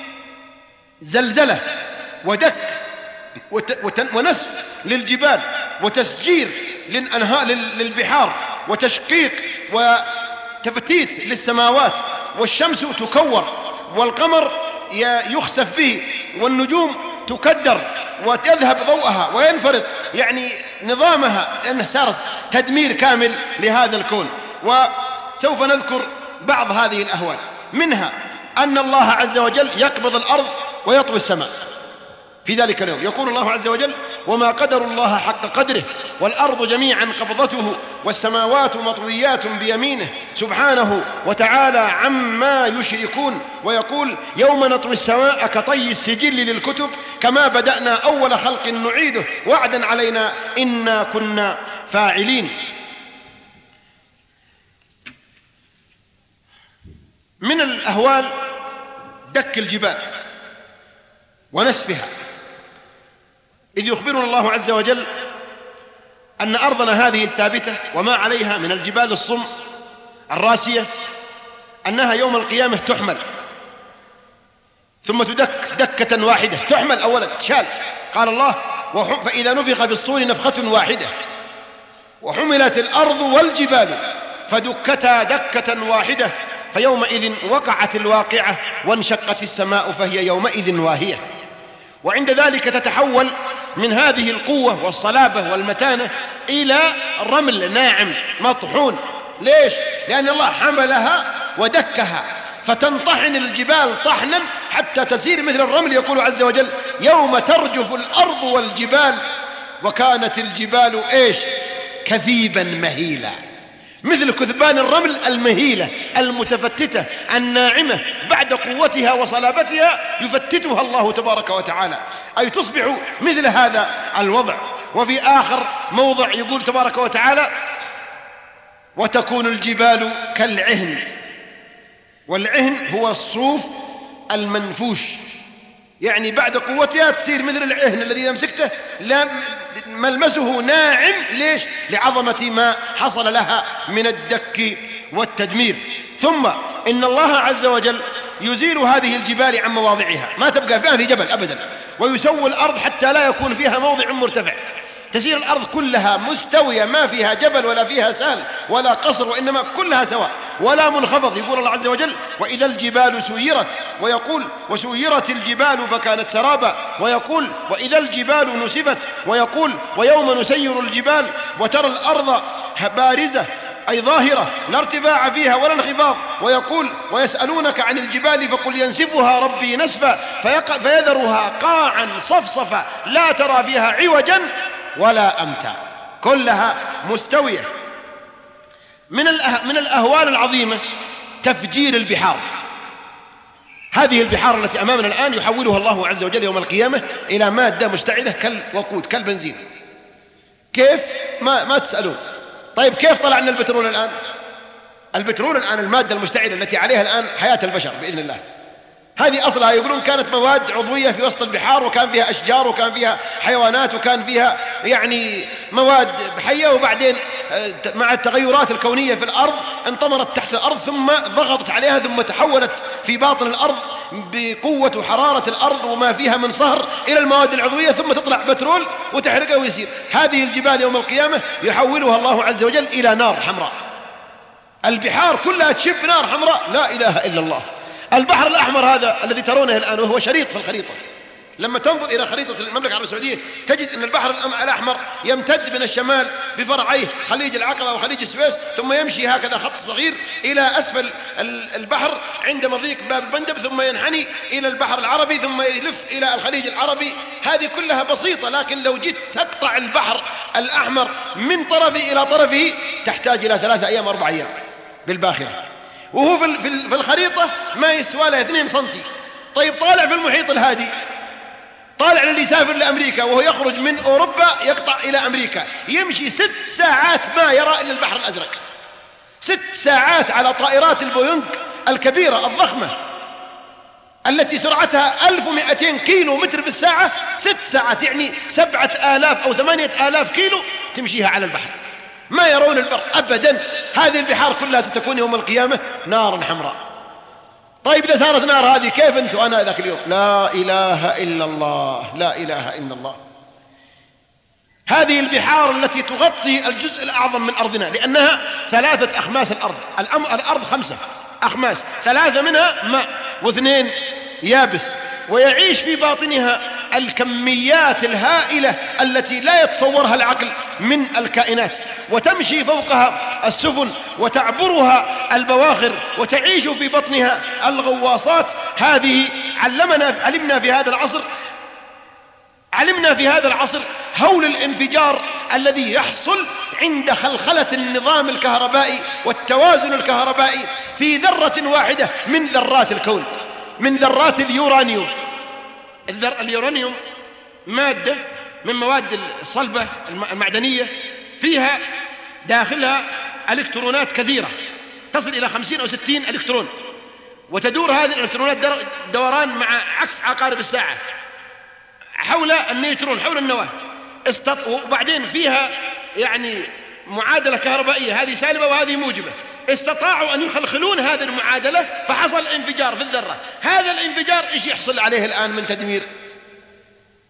زلزلة ودك ونسف للجبال وتسجير للأنهار للبحار وتشقيق وتفتيت للسماوات، والشمس تكور والقمر يخسف به والنجوم تكدر وتذهب ضوءها وينفرط يعني نظامها، لأنها صارت تدمير كامل لهذا الكون. وسوف نذكر بعض هذه الأهوال، منها أن الله عز وجل يقبض الأرض ويطوي السماء في ذلك اليوم. يقول الله عز وجل: وما قدر الله حق قدره والأرض جميعا قبضته والسماوات مطويات بيمينه سبحانه وتعالى عما يشركون. ويقول: يوم نطوي السماء كطي السجل للكتب كما بدأنا أول خلق نعيده وعدا علينا إنا كنا فاعلين. من الأهوال دك الجبال ونسفها، إذ يخبرنا الله عز وجل أن أرضنا هذه الثابتة وما عليها من الجبال الصم الراسية أنها يوم القيامة تحمل ثم تدك دكة واحدة، تحمل أولا تشال. قال الله: فإذا نفخ في الصور نفخة واحدة وحملت الأرض والجبال فدكتا دكة واحدة فيومئذ وقعت الواقعة وانشقت السماء فهي يومئذ واهية. وعند ذلك تتحول من هذه القوة والصلابة والمتانة إلى رمل ناعم مطحون. ليش؟ لأن الله حملها ودكها فتنطحن الجبال طحنا حتى تسير مثل الرمل. يقول عز وجل يوم ترجف الأرض والجبال وكانت الجبال إيش؟ كثيبا مهيلا، مثل كثبان الرمل المهيلة المتفتتة الناعمة بعد قوتها وصلابتها يفتتها الله تبارك وتعالى، أي تصبح مثل هذا الوضع. وفي آخر موضع يقول تبارك وتعالى وتكون الجبال كالعهن، والعهن هو الصوف المنفوش، يعني بعد قوتها تصير مثل العهن الذي مسكته لا ملمسه ناعم. ليش؟ لعظمة ما حصل لها من الدك والتدمير. ثم إن الله عز وجل يزيل هذه الجبال عن مواضعها، ما تبقى فيها في جبل أبدا، ويسوي الأرض حتى لا يكون فيها موضع مرتفع، تسير الأرض كلها مستوية، ما فيها جبل ولا فيها سال ولا قصر، وإنما كلها سواء ولا منخفض. يقول الله عز وجل وإذا الجبال سيرت، ويقول وسيرت الجبال فكانت سرابا، ويقول وإذا الجبال نسفت، ويقول ويوم نسير الجبال وترى الأرض بارزة أي ظاهرة لا ارتفاع فيها ولا انخفاض، ويقول ويسألونك عن الجبال فقل ينسفها ربي نسفا فيذرها قاعا صفصفا لا ترى فيها عوجا ولا أمتا، كلها مستوية. من الأهوال العظيمة تفجير البحار. هذه البحار التي أمامنا الآن يحولها الله عز وجل يوم القيامة إلى مادة مشتعلة كالوقود كالبنزين. كيف؟ ما تسألون. طيب كيف طلع لنا البترول الآن؟ البترول الآن المادة المشتعلة التي عليها الآن حياة البشر بإذن الله، هذه أصلها يقولون كانت مواد عضوية في وسط البحار، وكان فيها أشجار وكان فيها حيوانات وكان فيها يعني مواد حية، وبعدين مع التغيرات الكونية في الأرض انطمرت تحت الأرض ثم ضغطت عليها ثم تحولت في باطن الأرض بقوة حرارة الأرض وما فيها من صهر إلى المواد العضوية ثم تطلع بترول وتحرقه ويصير. هذه الجبال يوم القيامة يحولها الله عز وجل إلى نار حمراء. البحار كلها تشب نار حمراء، لا إله إلا الله. البحر الأحمر هذا الذي ترونه الآن وهو شريط في الخريطة، لما تنظر إلى خريطة المملكة العربية السعودية تجد أن البحر الأحمر يمتد من الشمال بفرعيه خليج العقبة وخليج السويس، ثم يمشي هكذا خط صغير إلى أسفل البحر عند مضيق باب البندب، ثم ينحني إلى البحر العربي، ثم يلف إلى الخليج العربي. هذه كلها بسيطة، لكن لو جيت تقطع البحر الأحمر من طرفه إلى طرفه تحتاج إلى 3 أيام 4 أيام بالباخرة، وهو في الخريطة ما يسوى له 2 سنتي. طيب طالع في المحيط الهادي، طالع للي يسافر لأمريكا وهو يخرج من أوروبا يقطع إلى أمريكا يمشي 6 ساعات ما يرى إلا البحر الأزرق. 6 ساعات على طائرات البوينغ الكبيرة الضخمة التي سرعتها 1200 كيلو متر في الساعة. 6 ساعات يعني 7000 أو 8000 كيلو تمشيها على البحر، ما يرون البر أبدا. هذه البحار كلها ستكون يوم القيامة نارا حمراء. طيب إذا صارت نار هذه كيف أنت وأنا ذاك اليوم؟ لا إله إلا الله، لا إله إلا الله. هذه البحار التي تغطي الجزء الأعظم من أرضنا، لأنها 3 أخماس الأرض. الأرض 5 أخماس، 3 منها ماء و2 يابس، ويعيش في باطنها الكميات الهائلة التي لا يتصورها العقل من الكائنات، وتمشي فوقها السفن وتعبرها البواخر وتعيش في بطنها الغواصات. هذه علمنا في هذا العصر هول الانفجار الذي يحصل عند خلخلة النظام الكهربائي والتوازن الكهربائي في ذرة واحدة من ذرات الكون، من ذرات اليورانيوم. اليورانيوم مادة من مواد الصلبة المعدنية فيها داخلها إلكترونات كثيرة تصل إلى 50 أو 60 إلكترون، وتدور هذه الإلكترونات دوران مع عكس عقارب الساعة حول النيوترون حول النواة. وبعدين فيها يعني معادلة كهربائية، هذه سالبة وهذه موجبة. استطاعوا أن يخلخلون هذه المعادلة فحصل انفجار في الذرة. هذا الانفجار إيش يحصل عليه الآن من تدمير؟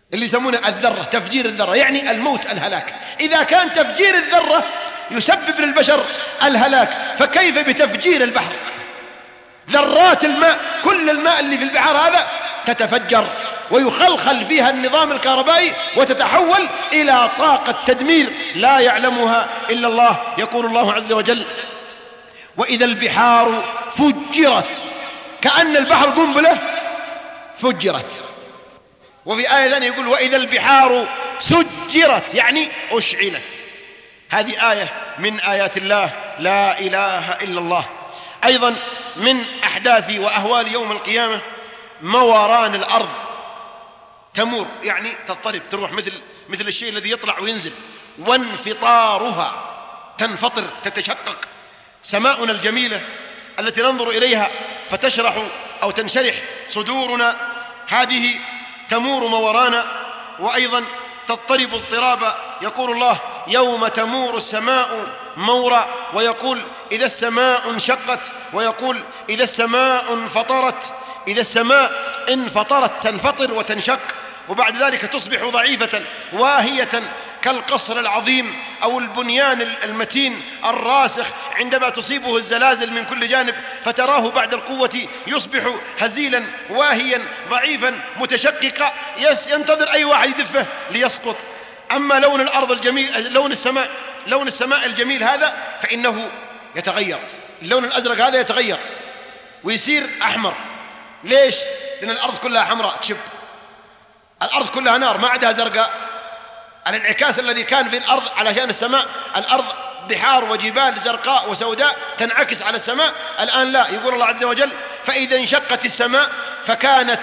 اللي يسمونه الذرة، تفجير الذرة يعني الموت، الهلاك. إذا كان تفجير الذرة يسبب للبشر الهلاك، فكيف بتفجير البحر؟ ذرات الماء، كل الماء اللي في البحر هذا تتفجر ويخلخل فيها النظام الكهربائي وتتحول إلى طاقة تدمير لا يعلمها إلا الله. يقول الله عز وجل: وإذا البحار فجرت، كأن البحر قنبلة فجرت. وفي آية ثانية يقول: وإذا البحار سجرت، يعني أشعلت. هذه آية من آيات الله، لا إله إلا الله. أيضا من أحداث وأهوال يوم القيامة موران الأرض، تمور يعني تضطرب، تروح مثل الشيء الذي يطلع وينزل. وانفطارها، تنفطر، تتشقق. سماؤنا الجميلة التي ننظر إليها فتشرح أو تنشرح صدورنا، هذه تمور مورانا. وأيضا تضطرب اضطرابا. يقول الله: يوم تمور السماء مورا، ويقول: إذا السماء انشقت، ويقول: إذا السماء انفطرت. إذا السماء انفطرت تنفطر وتنشق، وبعد ذلك تصبح ضعيفة واهية كالقصر العظيم أو البنيان المتين الراسخ عندما تصيبه الزلازل من كل جانب، فتراه بعد القوة يصبح هزيلا واهيا ضعيفا متشققا، ينتظر أي واحد يدفه ليسقط. أما لون الأرض الجميل، لون السماء الجميل هذا فإنه يتغير، اللون الأزرق هذا يتغير ويصير أحمر. ليش؟ لأن الأرض كلها حمراء تشب، الأرض كلها نار ما عندها زرقاء. الانعكاس الذي كان في الأرض علشان السماء، الأرض بحار وجبال زرقاء وسوداء تنعكس على السماء، الآن لا. يقول الله عز وجل: فإذا انشقت السماء فكانت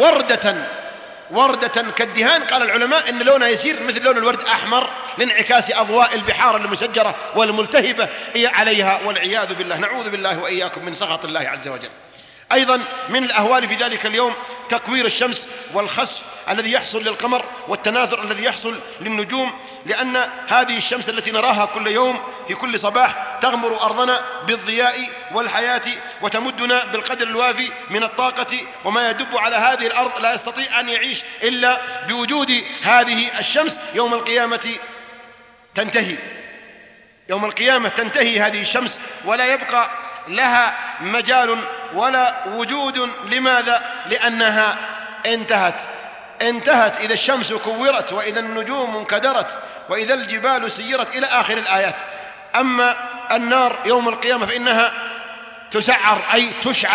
وردة كالدهان. قال العلماء إن لونها يصير مثل لون الورد أحمر لانعكاس أضواء البحار المسجرة والملتهبة عليها، والعياذ بالله. نعوذ بالله وإياكم من سخط الله عز وجل. أيضا من الأهوال في ذلك اليوم تكوير الشمس والخسف الذي يحصل للقمر والتناثر الذي يحصل للنجوم، لأن هذه الشمس التي نراها كل يوم في كل صباح تغمر أرضنا بالضياء والحياة وتمدنا بالقدر الوافي من الطاقة، وما يدب على هذه الأرض لا يستطيع أن يعيش إلا بوجود هذه الشمس. يوم القيامة تنتهي، يوم القيامة تنتهي هذه الشمس ولا يبقى لها مجال ولا وجود. لماذا؟ لأنها انتهت. إذا الشمس كورت، وإذا النجوم انكدرت، وإذا الجبال سيرت، إلى آخر الآيات. أما النار يوم القيامة فإنها تسعر، أي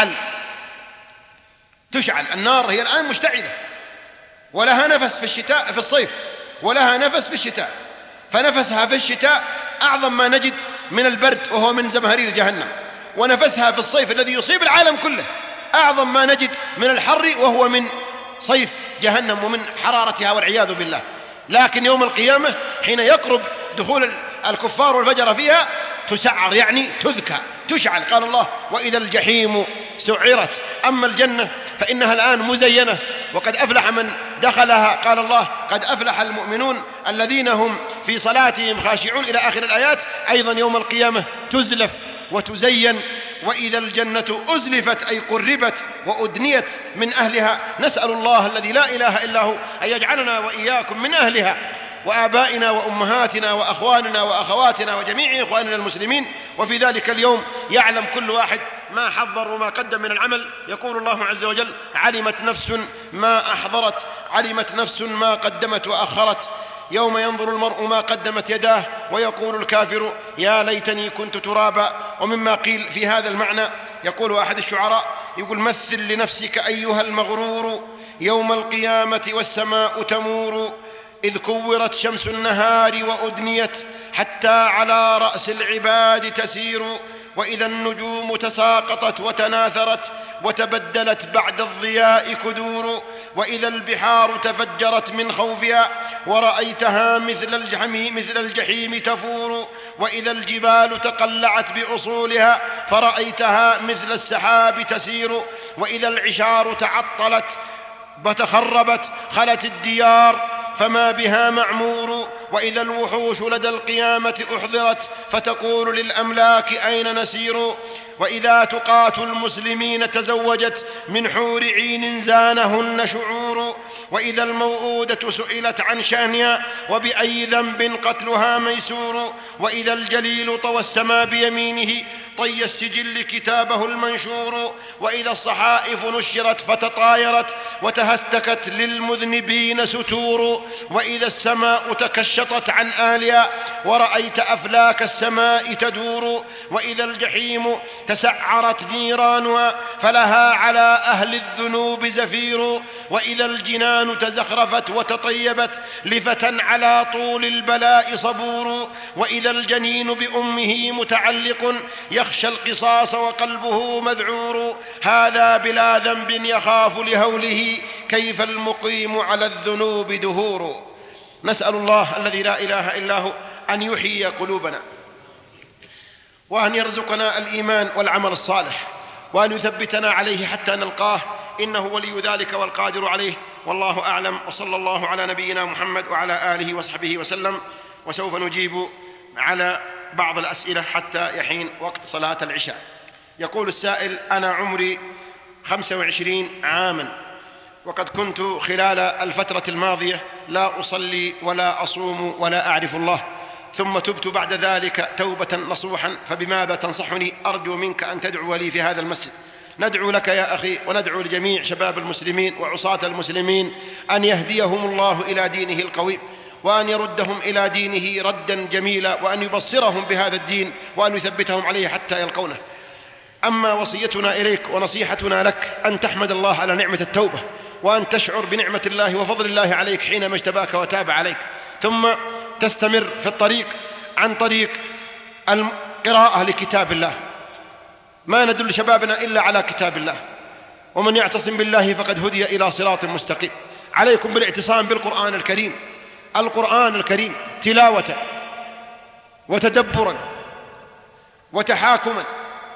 تشعل. النار هي الآن مشتعلة، ولها نفس في الشتاء في الصيف، ولها نفس في الشتاء، فنفسها في الشتاء أعظم ما نجد من البرد وهو من زمهرير جهنم، ونفسها في الصيف الذي يصيب العالم كله أعظم ما نجد من الحر وهو من صيف جهنم ومن حرارتها والعياذ بالله. لكن يوم القيامة حين يقرب دخول الكفار والفجر فيها تسعر، يعني تشعل. قال الله: وإذا الجحيم سعرت. أما الجنة فإنها الآن مزينة وقد أفلح من دخلها. قال الله: قد أفلح المؤمنون الذين هم في صلاتهم خاشعون، إلى آخر الآيات. أيضا يوم القيامة تزلف وتزين. وإذا الجنة أزلفت، أي قربت وأدنيت من أهلها. نسأل الله الذي لا إله إلا هو أن يجعلنا وإياكم من أهلها، وآبائنا وأمهاتنا وأخواننا وأخواتنا وجميع إخواننا المسلمين. وفي ذلك اليوم يعلم كل واحد ما حضر وما قدم من العمل. يقول الله عز وجل: علمت نفس ما أحضرت، علمت نفس ما قدمت وأخرت. يوم ينظر المرء ما قدمت يداه ويقول الكافر يا ليتني كنت ترابا. ومما قيل في هذا المعنى يقول أحد الشعراء، يقول: مثل لنفسك أيها المغرور يوم القيامة والسماء تمور، إذ كورت شمس النهار وأدنيت، حتى على رأس العباد تسير. وإذا النجوم تساقطت وتناثرت، وتبدلت بعد الضياء كدور. وإذا البحار تفجرت من خوفها، ورأيتها مثل الجحيم تفور. وإذا الجبال تقلعت بأصولها، فرأيتها مثل السحاب تسير. وإذا العشار تعطلت وتخربت، خلت الديار فما بها معمور. وإذا الوحوش لدى القيامة أحضرت فتقول للأملاك أين نسير. وإذا تقاة المسلمين تزوجت من حور عين زانهن شعور. وإذا الموءودة سئلت عن شأنها وبأي ذنب قتلها ميسور. وإذا الجليل طوى السما بيمينه طي السجل كتابه المنشور. وإذا الصحائف نشرت فتطايرت وتهتكت للمذنبين ستور. وإذا السماء تكشطت عن آلها ورأيت أفلاك السماء تدور. وإذا الجحيم تسعرت نيرانها فلها على أهل الذنوب زفير. وإذا الجنان تزخرفت وتطيبت لفتى على طول البلاء صبور. وإذا الجنين بأمه متعلق يخشى القصاص وقلبه مذعور. هذا بلا ذنب يخاف لهوله كيف المقيم على الذنوب دهور. نسأل الله الذي لا إله إلا هو أن يحيي قلوبنا وأن يرزقنا الإيمان والعمل الصالح وأن يثبتنا عليه حتى نلقاه، إنه ولي ذلك والقادر عليه. والله أعلم، وصلى الله على نبينا محمد وعلى آله وصحبه وسلم. وسوف نجيب على بعض الأسئلة حتى يحين وقت صلاة العشاء. يقول السائل: أنا عمري 25 عاما، وقد كنت خلال الفترة الماضية لا أصلي ولا أصوم ولا أعرف الله، ثم تبت بعد ذلك توبة نصوحا، فبماذا تنصحني؟ أرجو منك أن تدعو لي في هذا المسجد. ندعو لك يا أخي، وندعو لجميع شباب المسلمين وعصاة المسلمين أن يهديهم الله إلى دينه القويم، وأن يردهم إلى دينه ردا جميلا، وأن يبصرهم بهذا الدين، وأن يثبتهم عليه حتى يلقونه. أما وصيتنا إليك ونصيحتنا لك أن تحمد الله على نعمة التوبة، وأن تشعر بنعمة الله وفضل الله عليك حينما اجتباك وتاب عليك، ثم تستمر في الطريق عن طريق القراءة لكتاب الله. ما ندل شبابنا إلا على كتاب الله، ومن يعتصم بالله فقد هدي إلى صراط مستقيم. عليكم بالاعتصام بالقرآن الكريم، القرآن الكريم تلاوة وتدبرا وتحاكما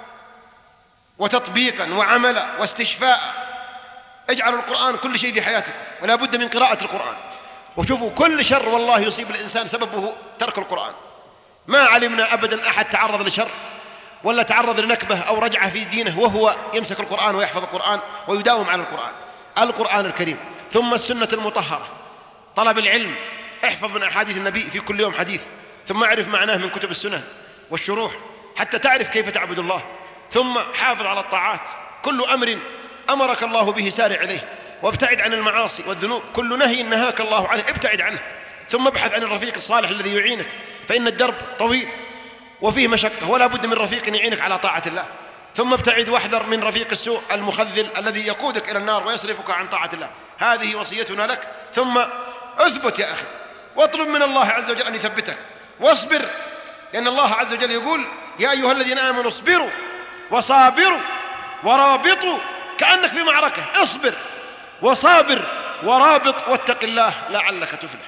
وتطبيقا وعملا واستشفاء. اجعلوا القرآن كل شيء في حياتكم، ولا بد من قراءة القرآن. وشوفوا كل شر والله يصيب الإنسان سببه ترك القرآن. ما علمنا أبدا أحد تعرض لشر ولا تعرض لنكبة أو رجعة في دينه وهو يمسك القرآن ويحفظ القرآن ويداوم على القرآن. القرآن الكريم، ثم السنة المطهرة، طلب العلم، احفظ من أحاديث النبي في كل يوم حديث، ثم اعرف معناه من كتب السنن والشروح حتى تعرف كيف تعبد الله، ثم حافظ على الطاعات. كل أمر أمرك الله به سارع إليه، وابتعد عن المعاصي والذنوب. كل نهي نهاك الله عنه ابتعد عنه، ثم ابحث عن الرفيق الصالح الذي يعينك، فإن الدرب طويل وفيه مشقة، ولا بد من رفيق يعينك على طاعة الله. ثم ابتعد واحذر من رفيق السوء المخذل الذي يقودك إلى النار ويصرفك عن طاعة الله. هذه وصيتنا لك. ثم اثبت يا أخي، واطلب من الله عز وجل أن يثبتك، واصبر، لأن الله عز وجل يقول: يا أيها الذين آمنوا اصبروا وصابروا ورابطوا. كأنك في معركة، اصبر وصابر ورابط واتق الله لعلك تفلح.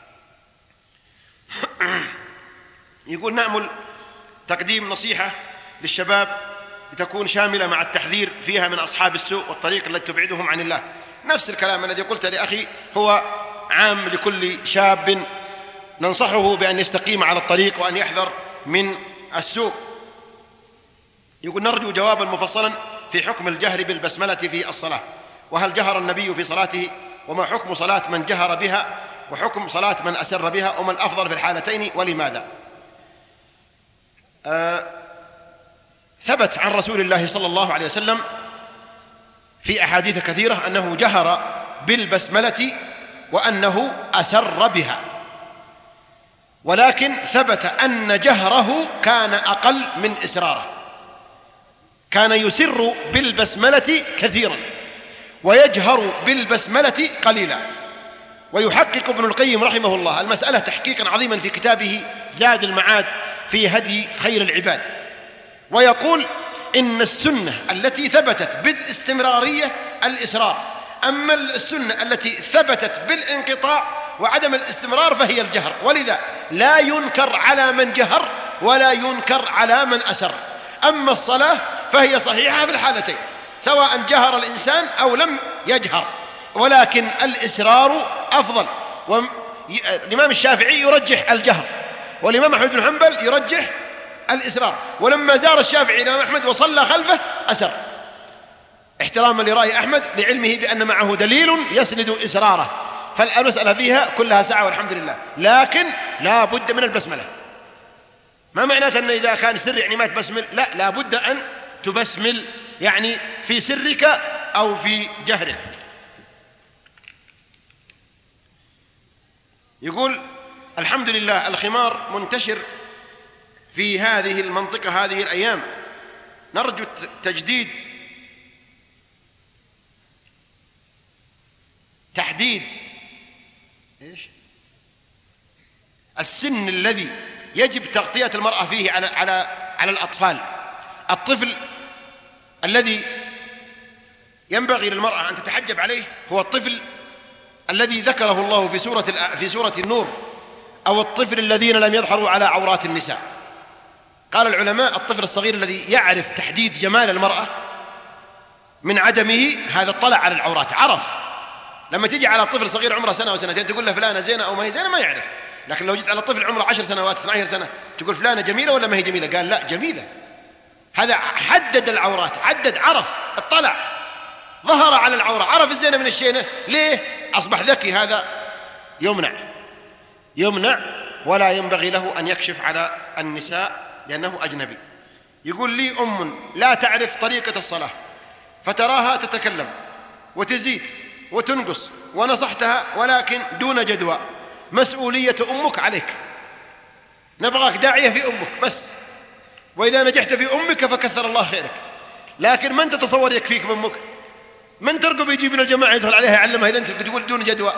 يقول: نأمل تقديم نصيحة للشباب لتكون شاملة مع التحذير فيها من أصحاب السوء والطريق التي تبعدهم عن الله. نفس الكلام الذي قلت لأخي هو عام لكل شاب، ننصحه بأن يستقيم على الطريق وأن يحذر من السوء. يقول: نرجو جوابا مفصلا في حكم الجهر بالبسملة في الصلاة، وهل جهر النبي في صلاته، وما حكم صلاة من جهر بها، وحكم صلاة من أسر بها، وما الأفضل في الحالتين ولماذا؟ ثبت عن رسول الله صلى الله عليه وسلم في أحاديث كثيرة أنه جهر بالبسملة وأنه أسر بها، ولكن ثبت أن جهره كان أقل من إسراره. كان يسر بالبسملة كثيرا ويجهر بالبسملة قليلا. ويحقق ابن القيم رحمه الله المسألة تحقيقا عظيما في كتابه زاد المعاد في هدي خير العباد، ويقول: إن السنة التي ثبتت بالاستمرارية الإسرار، أما السنة التي ثبتت بالانقطاع وعدم الاستمرار فهي الجهر. ولذا لا ينكر على من جهر ولا ينكر على من أسر. أما الصلاة فهي صحيحة في الحالتين، سواء جهر الإنسان أو لم يجهر، ولكن الإسرار أفضل. الإمام الشافعي يرجح الجهر، والإمام أحمد بن حنبل يرجح الإسرار. ولما زار الشافعي الإمام أحمد وصلى خلفه أسر، احتراما لرأي أحمد لعلمه بأن معه دليل يسند إسراره. فالمسألة فيها كلها سعة والحمد لله، لكن لا بد من البسملة. ما معناته أن إذا كان سر يعني ما تبسمل، لا، لا بد أن تبسمل يعني في سرك أو في جهرك. يقول الحمد لله الخمار منتشر في هذه المنطقة هذه الأيام، نرجو تحديد السن الذي يجب تغطية المرأة فيه على الأطفال. الطفل الذي ينبغي للمرأة أن تتحجب عليه هو الطفل الذي ذكره الله في سورة النور، أو الطفل الذين لم يظهروا على عورات النساء. قال العلماء الطفل الصغير الذي يعرف تحديد جمال المرأة من عدمه، هذا اطلع على العورات، عرف. لما تيجي على طفل صغير عمره سنة أو سنتين تقول له فلانة زينة أو ما هي زينة، ما يعرف. لكن لو جيت على طفل عمره 10 سنوات 12 سنة تقول فلانة جميلة ولا ما هي جميلة، قال لا جميلة. هذا حدد العورات، عدد، عرف، اطلع، ظهر على العورة، عرف الزينة من الشينة. ليه؟ أصبح ذكي. هذا يمنع ولا ينبغي له أن يكشف على النساء لأنه أجنبي. يقول لي أم لا تعرف طريقة الصلاة فتراها تتكلم وتزيد وتنقص، ونصحتها ولكن دون جدوى، مسؤولية أمك عليك، نبغاك داعية في أمك بس، وإذا نجحت في أمك فكثر الله خيرك. لكن من تتصور يكفيك من أمك؟ من ترقب يجيب من الجماعة يدخل عليها يعلمها إذا أنت بتقول دون جدوى؟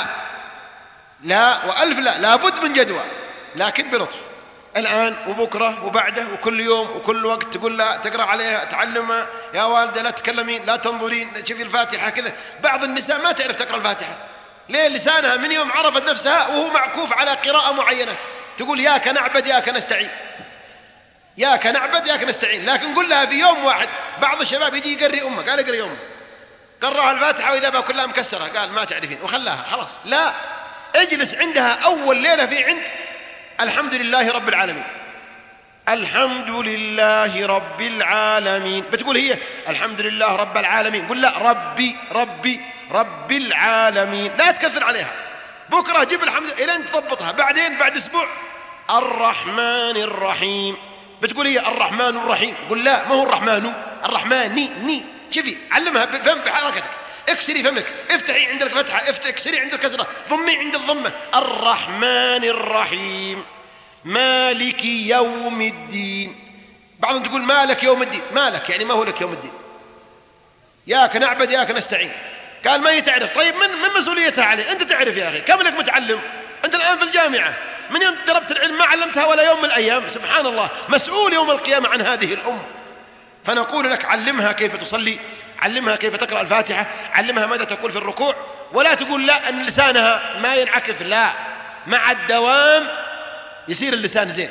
لا وألف لا، لابد من جدوى، لكن بلطف. الآن وبكرة وبعده وكل يوم وكل وقت تقول لا، تقرأ عليها، تعلمها، يا والدة لا تتكلمين، لا تنظرين، شوفي الفاتحة كذا. بعض النساء ما تعرف تقرأ الفاتحة، ليه؟ لسانها من يوم عرفت نفسها وهو معكوف على قراءة معينة، تقول ياك نعبد ياك نستعين، ياك نعبد ياك نستعين. لكن قل لها في يوم واحد، بعض الشباب يجي يقري أمه، قال اقري أمه، قرأها الفاتحة وإذا بها كلها مكسرة، قال ما تعرفين وخلاها خلاص. لا، اجلس عندها أول ليلة في عند الحمد لله رب العالمين، الحمد لله رب العالمين. بتقول هي الحمد لله رب العالمين، قل لا، رب العالمين، لا تكثر عليها. بكرة جيب الحمد إلى أن تضبطها، بعدين بعد أسبوع الرحمن الرحيم. بتقول هي الرحمن الرحيم، قل لا، ما هو الرحمن، شوفي علمها بفم بحركتك، اكسري فمك، افتحي عند الفتحة، اكسري عند الكسرة، ضمي عند الضمة. الرحمن الرحيم مالك يوم الدين. بعضهم تقول مالك يوم الدين، مالك يعني ما هو لك يوم الدين، ياك نعبد ياك نستعين. قال ما يتعرف. طيب من مسؤوليتها عليه؟ انت تعرف يا اخي، كم لك متعلم انت الان في الجامعة، من يوم دربت العلم ما علمتها ولا يوم من الايام؟ سبحان الله، مسؤول يوم القيامة عن هذه الأم. فنقول لك علمها كيف تصلي، علمها كيف تقرأ الفاتحة، علمها ماذا تقول في الركوع، ولا تقول لا أن لسانها ما ينعكف، لا، مع الدوام يصير اللسان زين.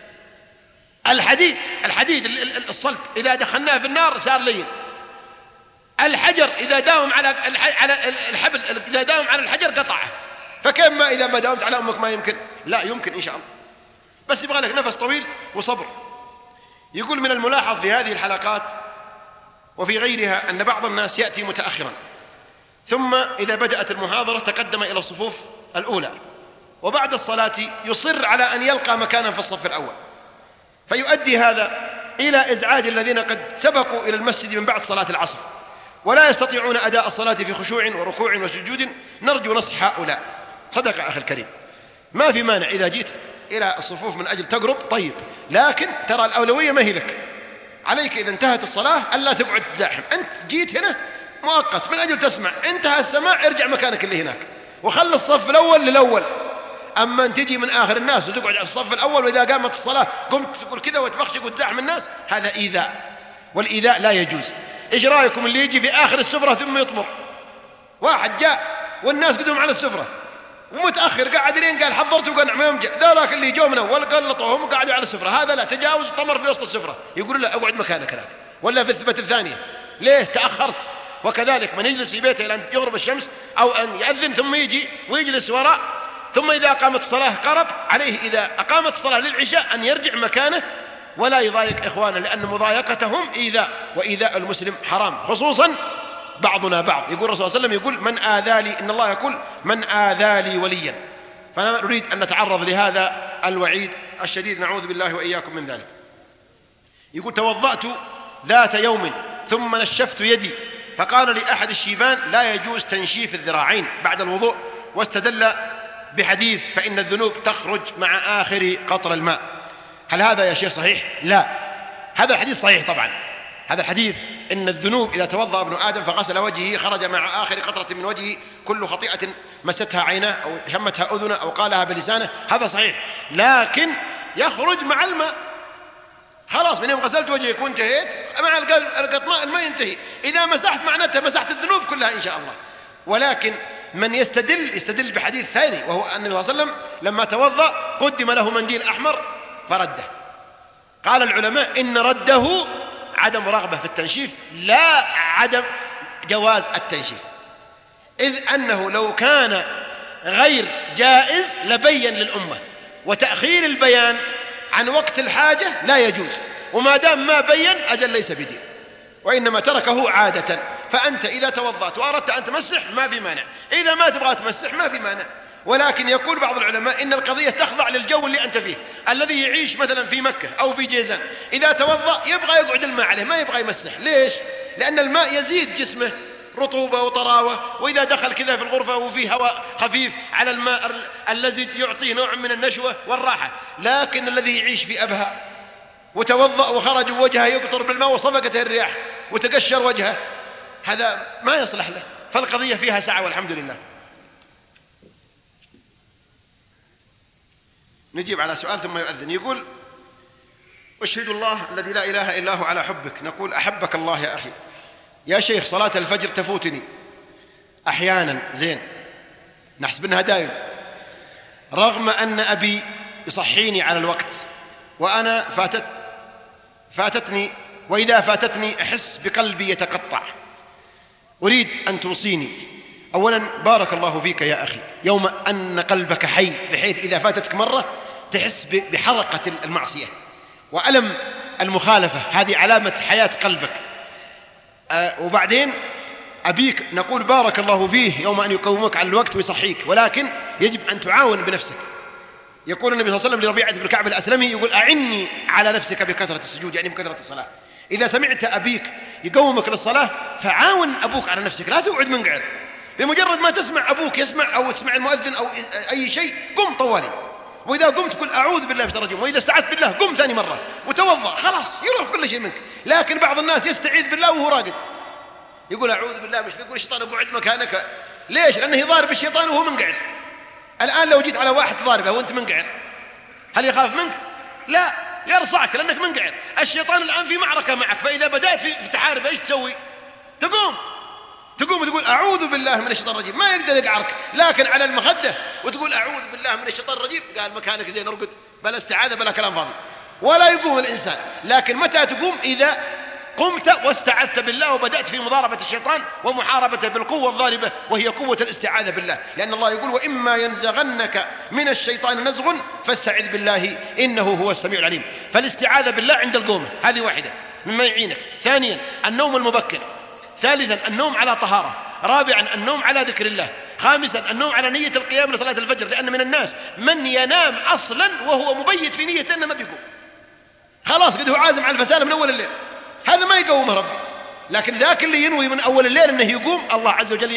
الحديد الصلب إذا دخلناه في النار صار لين. الحجر إذا داوم على الحبل، إذا داوم على الحجر قطعه. فكيف ما إذا ما داومت على أمك ما يمكن؟ لا يمكن إن شاء الله، بس يبغى لك نفس طويل وصبر. يقول من الملاحظ في هذه الحلقات وفي غيرها أن بعض الناس يأتي متأخرا، ثم إذا بدأت المحاضرة تقدم إلى الصفوف الأولى، وبعد الصلاة يصر على أن يلقى مكانا في الصف الأول، فيؤدي هذا إلى إزعاج الذين قد سبقوا إلى المسجد من بعد صلاة العصر ولا يستطيعون أداء الصلاة في خشوع وركوع وسجود. نرجو نصح هؤلاء. صدق أخي الكريم، ما في مانع إذا جيت إلى الصفوف من أجل تقرب، طيب، لكن ترى الأولوية ما هي لك. عليك إذا انتهت الصلاة ألا تقعد تزاحم. أنت جيت هنا مؤقت من أجل تسمع، انتهى السماع ارجع مكانك اللي هناك وخل الصف الأول للأول. أما أن تجي من آخر الناس وتقعد في الصف الأول، وإذا قامت الصلاة قمت تقول كذا وتبخشك وتزاحم الناس، هذا إيذاء، والإيذاء لا يجوز. إيش رأيكم اللي يجي في آخر السفرة ثم يطمر؟ واحد جاء والناس قدوم على السفرة ومتأخر قاعد لين قال حضرت وقال نعم يوم جاء، ذاك اللي جو من أول قلطوهم وقعدوا على السفرة، هذا لا، تجاوز طمر في وسط السفرة، يقول لا اقعد مكانك هناك ولا في الثبة الثانية، ليه تأخرت؟ وكذلك من يجلس في بيته إلى أن يغرب الشمس أو أن يأذن ثم يجي ويجلس وراء ثم إذا أقامت الصلاة قرب عليه إذا أقامت الصلاة للعشاء أن يرجع مكانه ولا يضايق إخوانه، لأن مضايقتهم إيذاء، وإيذاء المسلم حرام، خصوصا بعضنا بعض. يقول الرسول صلى الله عليه وسلم يقول من آذى إن الله يقول من آذى لي وليا. فأنا نريد أن نتعرض لهذا الوعيد الشديد، نعوذ بالله وإياكم من ذلك. يقول توضأت ذات يوم ثم نشفت يدي فقال لأحد الشيبان لا يجوز تنشيف الذراعين بعد الوضوء، واستدل بحديث فإن الذنوب تخرج مع آخر قطر الماء. هل هذا يا شيخ صحيح؟ لا، هذا الحديث صحيح طبعا، هذا الحديث إن الذنوب إذا توضأ ابن آدم فغسل وجهه خرج مع آخر قطرة من وجهه كل خطيئة مستها عيناه أو شمتها أذنه أو قالها بلسانه، هذا صحيح، لكن يخرج مع الماء. خلاص من يوم غسلت وجهك وانتهيت مع القطماء الماء ينتهي، إذا مسحت معناتها مسحت الذنوب كلها إن شاء الله. ولكن من يستدل بحديث ثاني، وهو أن النبي صلى الله عليه وسلم لما توضأ قدم له منديل أحمر فرده. قال العلماء إن رده عدم رغبة في التنشيف لا عدم جواز التنشيف، إذ أنه لو كان غير جائز لبين للأمة، وتأخير البيان عن وقت الحاجة لا يجوز، وما دام ما بين أجل ليس بدين، وإنما تركه عادة. فأنت إذا توضأت وأردت أن تمسح ما في مانع، إذا ما تبغى تمسح ما في مانع. ولكن يقول بعض العلماء إن القضية تخضع للجو اللي أنت فيه. الذي يعيش مثلا في مكة أو في جيزان إذا توضأ يبغى يقعد الماء عليه، ما يبغى يمسح. ليش؟ لأن الماء يزيد جسمه رطوبة وطراوة، وإذا دخل كذا في الغرفة وفيه هواء خفيف على الماء اللزج يعطيه نوع من النشوة والراحة. لكن الذي يعيش في أبها وتوضأ وخرج وجهه يقطر بالماء وصفقته الرياح وتقشر وجهه، هذا ما يصلح له. فالقضية فيها سعة والحمد لله. نجيب على سؤال ثم يؤذن. يقول أشهد الله الذي لا إله إلا هو على حبك. نقول أحبك الله يا أخي. يا شيخ صلاة الفجر تفوتني أحيانا، زين نحسب أنها دائم، رغم أن أبي يصحيني على الوقت وأنا فاتتني، وإذا فاتتني أحس بقلبي يتقطع. أريد أن توصيني. أولا بارك الله فيك يا أخي، يوم أن قلبك حي بحيث إذا فاتتك مرة تحس بحرقة المعصية وألم المخالفة، هذه علامة حياة قلبك. وبعدين أبيك نقول بارك الله فيه يوم أن يقومك على الوقت ويصحيك، ولكن يجب أن تعاون بنفسك. يقول النبي صلى الله عليه وسلم لربيعة بن كعب الأسلمي يقول أعني على نفسك بكثرة السجود، يعني بكثرة الصلاة. إذا سمعت أبيك يقومك للصلاة فعاون أبوك على نفسك، لا تقعد منقعد. بمجرد ما تسمع أبوك يسمع أو تسمع المؤذن أو أي شيء قم طوالي، وإذا قمت قل أعوذ بالله من الشيطان الرجيم، وإذا استعذت بالله قم ثاني مرة وتوضأ، خلاص يروح كل شيء منك. لكن بعض الناس يستعيذ بالله وهو راقد، يقول أعوذ بالله، مش يقول الشيطان اقعد مكانك. ليش؟ لأنه يضارب الشيطان وهو منقعد. الآن لو جيت على واحد ضاربه وأنت منقعد هل يخاف منك؟ لا، يرصعك لأنك منقعد. الشيطان الآن في معركة معك، فإذا بدأت في تحارب إيش تسوي؟ تقوم وتقول أعوذ بالله من الشيطان الرجيم، ما يقدر يقعرك. لكن على المخدة وتقول أعوذ بالله من الشيطان الرجيم، قال مكانك زين ارقد، بلا استعاذة بلا كلام فاضي، ولا يقوم الإنسان. لكن متى تقوم؟ إذا قمت واستعذت بالله وبدأت في مضاربة الشيطان ومحاربته بالقوة الضاربة وهي قوة الاستعاذة بالله، لأن الله يقول وإما ينزغنك من الشيطان نزغ فاستعذ بالله إنه هو السميع العليم. فالاستعاذة بالله عند القومة هذه واحدة مما يعينك. ثانيا النوم المبكر. ثالثا النوم على طهارة. رابعا النوم على ذكر الله. خامسا النوم على نية القيام لصلاة الفجر، لأن من الناس من ينام أصلا وهو مبيت في نية أنه ما بيقوم، خلاص قد هو عازم على الفسالة من أول الليل، هذا ما يقومه ربي. لكن ذاك اللي ينوي من أول الليل أنه يقوم، الله عز وجل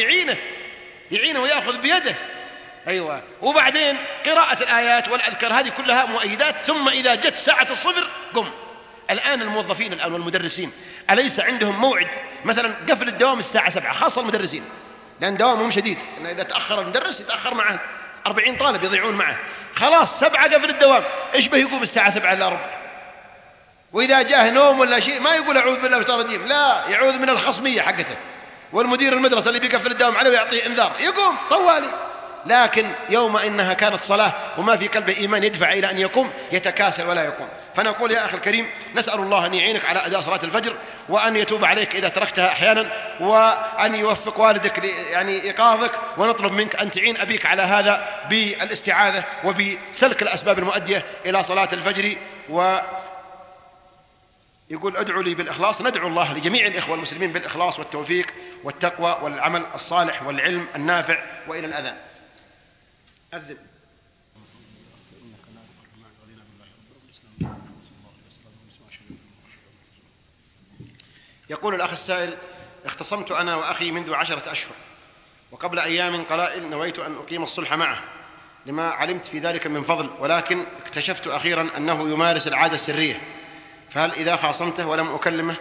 يعينه ويأخذ بيده. أيوة. وبعدين قراءة الآيات والأذكار هذه كلها مؤيدات. ثم إذا جت ساعة الصفر قم. الآن الموظفين الآن والمدرسين أليس عندهم موعد مثلا قفل الدوام الساعة 7، خاصة المدرسين لأن دوامهم شديد، إن إذا تأخر المدرس يتأخر معه 40 طالب يضيعون معه، خلاص 7 قفل الدوام، إيش به يقوم الساعة 7 إلا ربع؟ وإذا جاه نوم ولا شيء ما يقول أعوذ بالله من الشيطان الرجيم، لا، يعوذ من الخصمية حقته والمدير المدرسة اللي بيقفل الدوام عليه ويعطيه إنذار، يقوم طوالي. لكن يوم إنها كانت صلاة وما في قلبه إيمان يدفع إلى أن يقوم يتكاسل ولا يقوم. فنقول يا أخي الكريم نسأل الله أن يعينك على أداء صلاة الفجر، وأن يتوب عليك إذا تركتها أحيانا، وأن يوفق والدك يعني إيقاظك، ونطلب منك أن تعين أبيك على هذا بالاستعاذة وبسلك الأسباب المؤدية إلى صلاة الفجر. يقول ادعوا لي بالإخلاص. ندعو الله لجميع الإخوة المسلمين بالإخلاص والتوفيق والتقوى والعمل الصالح والعلم النافع. وإلى الأذان. أذن. يقول الأخ السائل: اختصمت أنا وأخي منذ 10 أشهر، وقبل أيام قلائل نويت أن أقيم الصلح معه لما علمت في ذلك من فضل، ولكن اكتشفت أخيرا أنه يمارس العادة السرية، فهل إذا خاصمته ولم أكلمه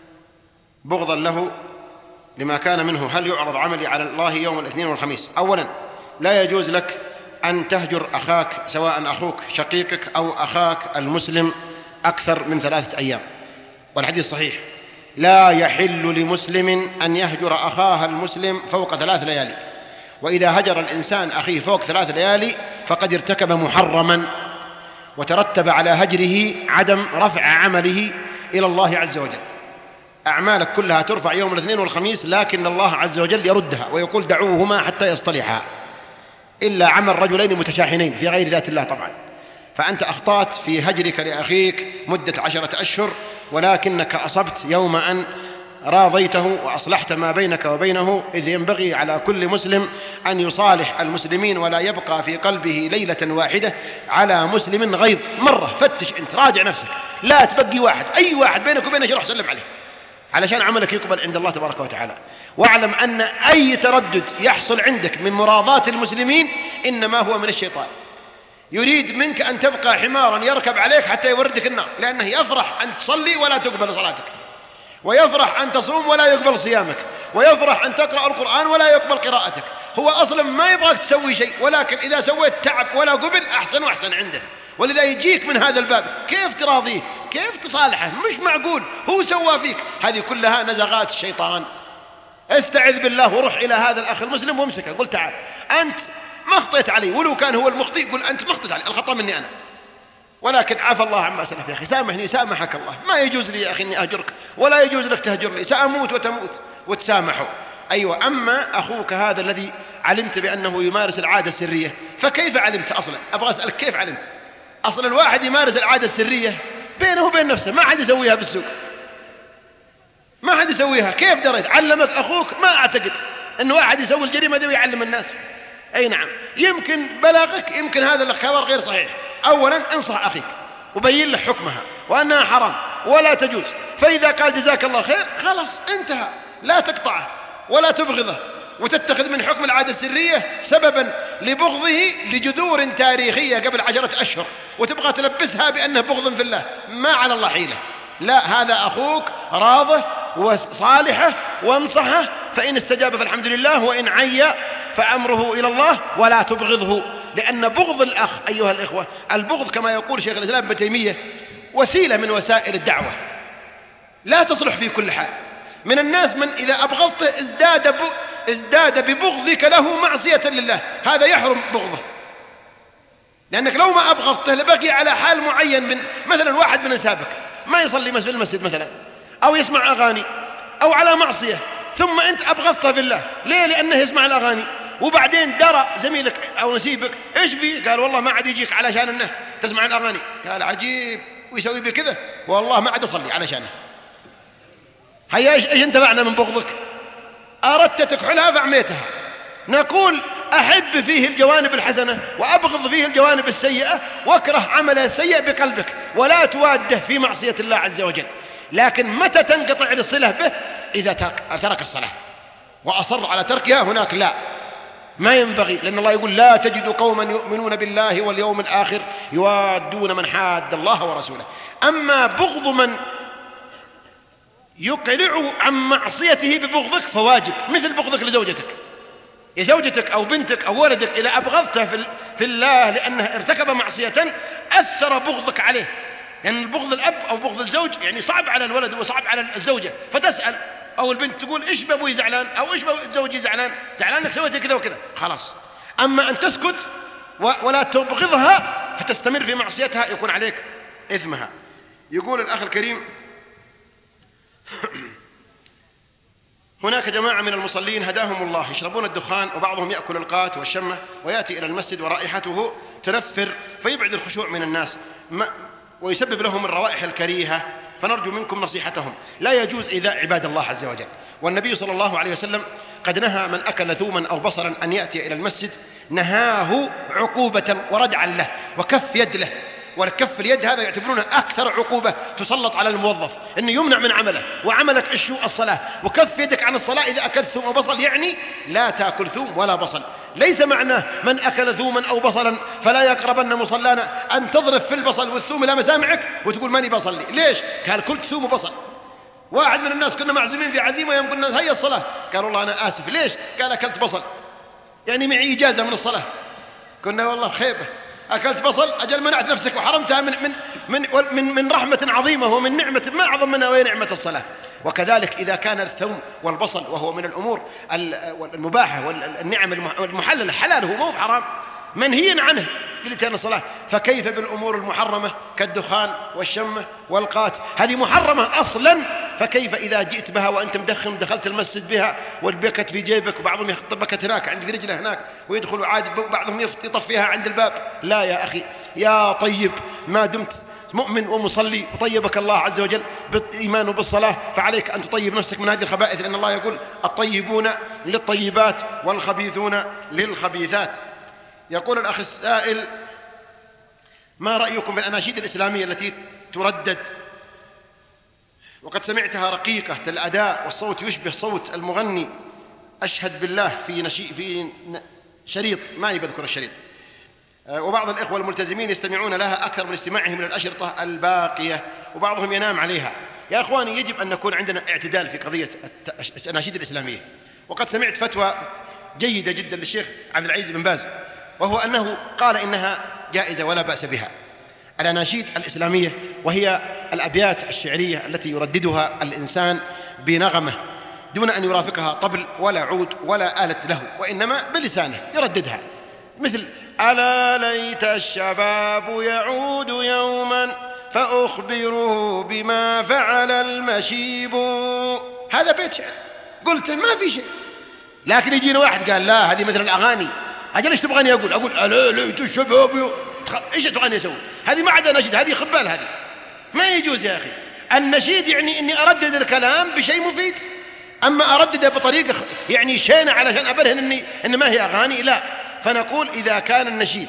بغضا له لما كان منه هل يعرض عملي على الله يوم الاثنين والخميس؟ أولا، لا يجوز لك أن تهجر أخاك، سواء أخوك شقيقك أو أخاك المسلم، أكثر من 3 أيام، والحديث صحيح: لا يحل لمسلم أن يهجر أخاه المسلم فوق 3 ليالي، وإذا هجر الإنسان أخيه فوق 3 ليالي فقد ارتكب محرما، وترتب على هجره عدم رفع عمله إلى الله عز وجل. أعمالك كلها ترفع يوم الاثنين والخميس، لكن الله عز وجل يردها ويقول: دعوهما حتى يصطلحا، إلا عمل رجلين متشاحنين في غير ذات الله طبعا. فأنت أخطأت في هجرك لأخيك مدة 10 أشهر، ولكنك أصبت يوم أن راضيته وأصلحت ما بينك وبينه، إذ ينبغي على كل مسلم أن يصالح المسلمين، ولا يبقى في قلبه ليلة واحدة على مسلم غيظ. مرة فتش أنت، راجع نفسك، لا تبقي واحد، أي واحد بينك وبينه روح سلم عليه علشان عملك يقبل عند الله تبارك وتعالى. واعلم أن أي تردد يحصل عندك من مراضاة المسلمين إنما هو من الشيطان، يريد منك أن تبقى حمارا يركب عليك حتى يوردك النار، لأنه يفرح أن تصلي ولا تقبل صلاتك، ويفرح أن تصوم ولا يقبل صيامك، ويفرح أن تقرأ القرآن ولا يقبل قراءتك. هو أصلا ما يبغاك تسوي شيء، ولكن إذا سويت تعب ولا قبل أحسن وأحسن عنده، ولذا يجيك من هذا الباب. كيف تراضيه؟ كيف تصالحه؟ مش معقول، هو سوى فيك. هذه كلها نزغات الشيطان. استعذ بالله وروح إلى هذا الأخ المسلم وامسكه، قل: تعال، أنت ما خطيت علي، ولو كان هو المخطئ قل: أنت ما خطيت علي، الخطأ مني أنا، ولكن عفى الله عما سلف. يا أخي سامحني، سامحك الله، ما يجوز لي يا أخي أني أهجرك، ولا يجوز لك تهجر لي، سأموت وتموت، وتسامحوا. أيوة. أما أخوك هذا الذي علمت بأنه يمارس العادة السرية، فكيف علمت أصلا؟ أبغى أسألك كيف علمت؟ أصلا الواحد يمارس العادة السرية بينه وبين نفسه، ما حد يسويها في السوق، ما حد يسويها. كيف دريت؟ علمك أخوك؟ ما أعتقد أنه واحد يسوي الجريمة دي ويعلم الناس. أي نعم، يمكن بلغك، يمكن هذا الخبر غير صحيح. أولا انصح أخيك وبين له حكمها وأنها حرام ولا تجوز، فإذا قال جزاك الله خير خلاص انتهى، لا تقطعه ولا تبغضه وتتخذ من حكم العادة السرية سببا لبغضه لجذور تاريخية قبل 10 أشهر، وتبغى تلبسها بأنه بغض في الله. ما على الله حيلة. لا، هذا أخوك راضه وصالحه، وانصحه، فإن استجاب فالحمد لله، وإن عي فأمره إلى الله، ولا تبغضه. لأن بغض الأخ أيها الإخوة، البغض كما يقول شيخ الإسلام ابن تيمية وسيلة من وسائل الدعوة، لا تصلح في كل حال. من الناس من إذا أبغضته ازداد ببغضك له معصية لله، هذا يحرم بغضه، لأنك لو ما أبغضته لبقي على حال معين. من مثلا واحد من أنسابك ما يصلي في المسجد مثلا، أو يسمع أغاني، أو على معصية، ثم أنت أبغضته بالله. ليه؟ لأنه يسمع الأغاني، وبعدين درى زميلك أو نسيبك إيش فيه؟ قال: والله ما عاد يجيك علشان أنه تسمع الأغاني. قال: عجيب، ويسوي بكذا؟ والله ما عاد أصلي علشانه. هيا إيش انتفعنا من بغضك؟ أردت تكحلها فعميتها. نقول: أحب فيه الجوانب الحسنة وأبغض فيه الجوانب السيئة، واكره عمله السيء بقلبك، ولا تواده في معصية الله عز وجل. لكن متى تنقطع الصلة به؟ إذا ترك الصلاة وأصر على تركها، هناك لا، ما ينبغي، لأن الله يقول: لا تجد قوما يؤمنون بالله واليوم الآخر يوادون من حاد الله ورسوله. أما بغض من يقلع عن معصيته ببغضك فواجب، مثل بغضك لزوجتك، يا زوجتك أو بنتك أو ولدك إذا أبغضته في الله لأنه ارتكب معصية أثر بغضك عليه، لأن يعني بغض الأب أو بغض الزوج يعني صعب على الولد وصعب على الزوجة، فتسأل أو البنت تقول: إيش بأبوي زعلان؟ أو إيش زوجي زعلان لك سويت كذا وكذا، خلاص. أما أن تسكت ولا تبغضها فتستمر في معصيتها يكون عليك إثمها. يقول الأخ الكريم: هناك جماعة من المصلين هداهم الله يشربون الدخان، وبعضهم يأكل القات والشمة ويأتي إلى المسجد ورائحته تنفر فيبعد الخشوع من الناس ويسبب لهم الروائح الكريهة، فنرجو منكم نصيحتهم. لا يجوز إيذاء عباد الله عز وجل، والنبي صلى الله عليه وسلم قد نهى من أكل ثوما أو بصلا أن يأتي إلى المسجد، نهاه عقوبة وردعا له وكف يد له. والكف اليد هذا يعتبرونه أكثر عقوبة تسلط على الموظف، أنه يمنع من عمله، وعملك الصلاة، وكف يدك عن الصلاة إذا أكلت ثوم أو بصل، يعني لا تأكل ثوم ولا بصل. ليس معناه من أكل ثوما أو بصلا فلا يقربن مصلانا أن تضرب في البصل والثوم إلى مسامعك وتقول ماني بصلي. ليش؟ قال كلت ثوم وبصل. واحد من الناس كنا معزومين في عزيمة يوم قلنا هيا الصلاة، قال والله أنا آسف. ليش؟ قال أكلت بصل، يعني معي إجازة من الصلاة. قلنا والله خيبة، أكلت بصل، أجل منعت نفسك وحرمتها من رحمة عظيمة ومن نعمة ما أعظم منها وهي نعمة الصلاة. وكذلك إذا كان الثوم والبصل وهو من الأمور المباحة والنعم المحللة، حلاله مو بحرام، منهي عنه لتان الصلاة، فكيف بالأمور المحرمة كالدخان والشمة والقات؟ هذه محرمة أصلا، فكيف إذا جئت بها وأنت مدخن دخلت المسجد بها والبكت في جيبك، وبعضهم يحط بكت هناك عند رجله هناك ويدخل عادي، بعضهم يطفيها عند الباب. لا يا أخي يا طيب، ما دمت مؤمن ومصلي وطيبك الله عز وجل بالإيمان وبالصلاة، فعليك أن تطيب نفسك من هذه الخبائث، لأن الله يقول الطيبون للطيبات والخبيثون للخبيثات. يقول الأخ السائل: ما رأيكم بالأناشيد الإسلامية التي تردد وقد سمعتها رقيقة الأداء والصوت يشبه صوت المغني؟ أشهد بالله في شريط، ماني بذكر الشريط، وبعض الإخوة الملتزمين يستمعون لها أكثر من استماعهم للأشرطة الباقية، وبعضهم ينام عليها. يا أخواني، يجب أن نكون عندنا اعتدال في قضية الأناشيد الإسلامية. وقد سمعت فتوى جيدة جدا للشيخ عبد العزيز بن باز، وهو أنه قال إنها جائزة ولا بأس بها. الأناشيد الإسلامية وهي الأبيات الشعرية التي يرددها الإنسان بنغمة دون أن يرافقها طبل ولا عود ولا آلة له، وإنما بلسانه يرددها، مثل: ألا ليت الشباب يعود يوما فأخبره بما فعل المشيب. هذا بيت شعر قلته ما في شيء، لكن يجينا واحد قال لا هذه مثل الأغاني. أجل إيش تبغاني أقول ألا ليت الشباب إيش تبغاني أسوي؟ هذه ما عدا نشيد، هذه خبال، هذه ما يجوز يا أخي. النشيد يعني إني أردد الكلام بشيء مفيد، أما أردده بطريقة يعني شينة علشان أبرهن إن ما هي أغاني، لا. فنقول إذا كان النشيد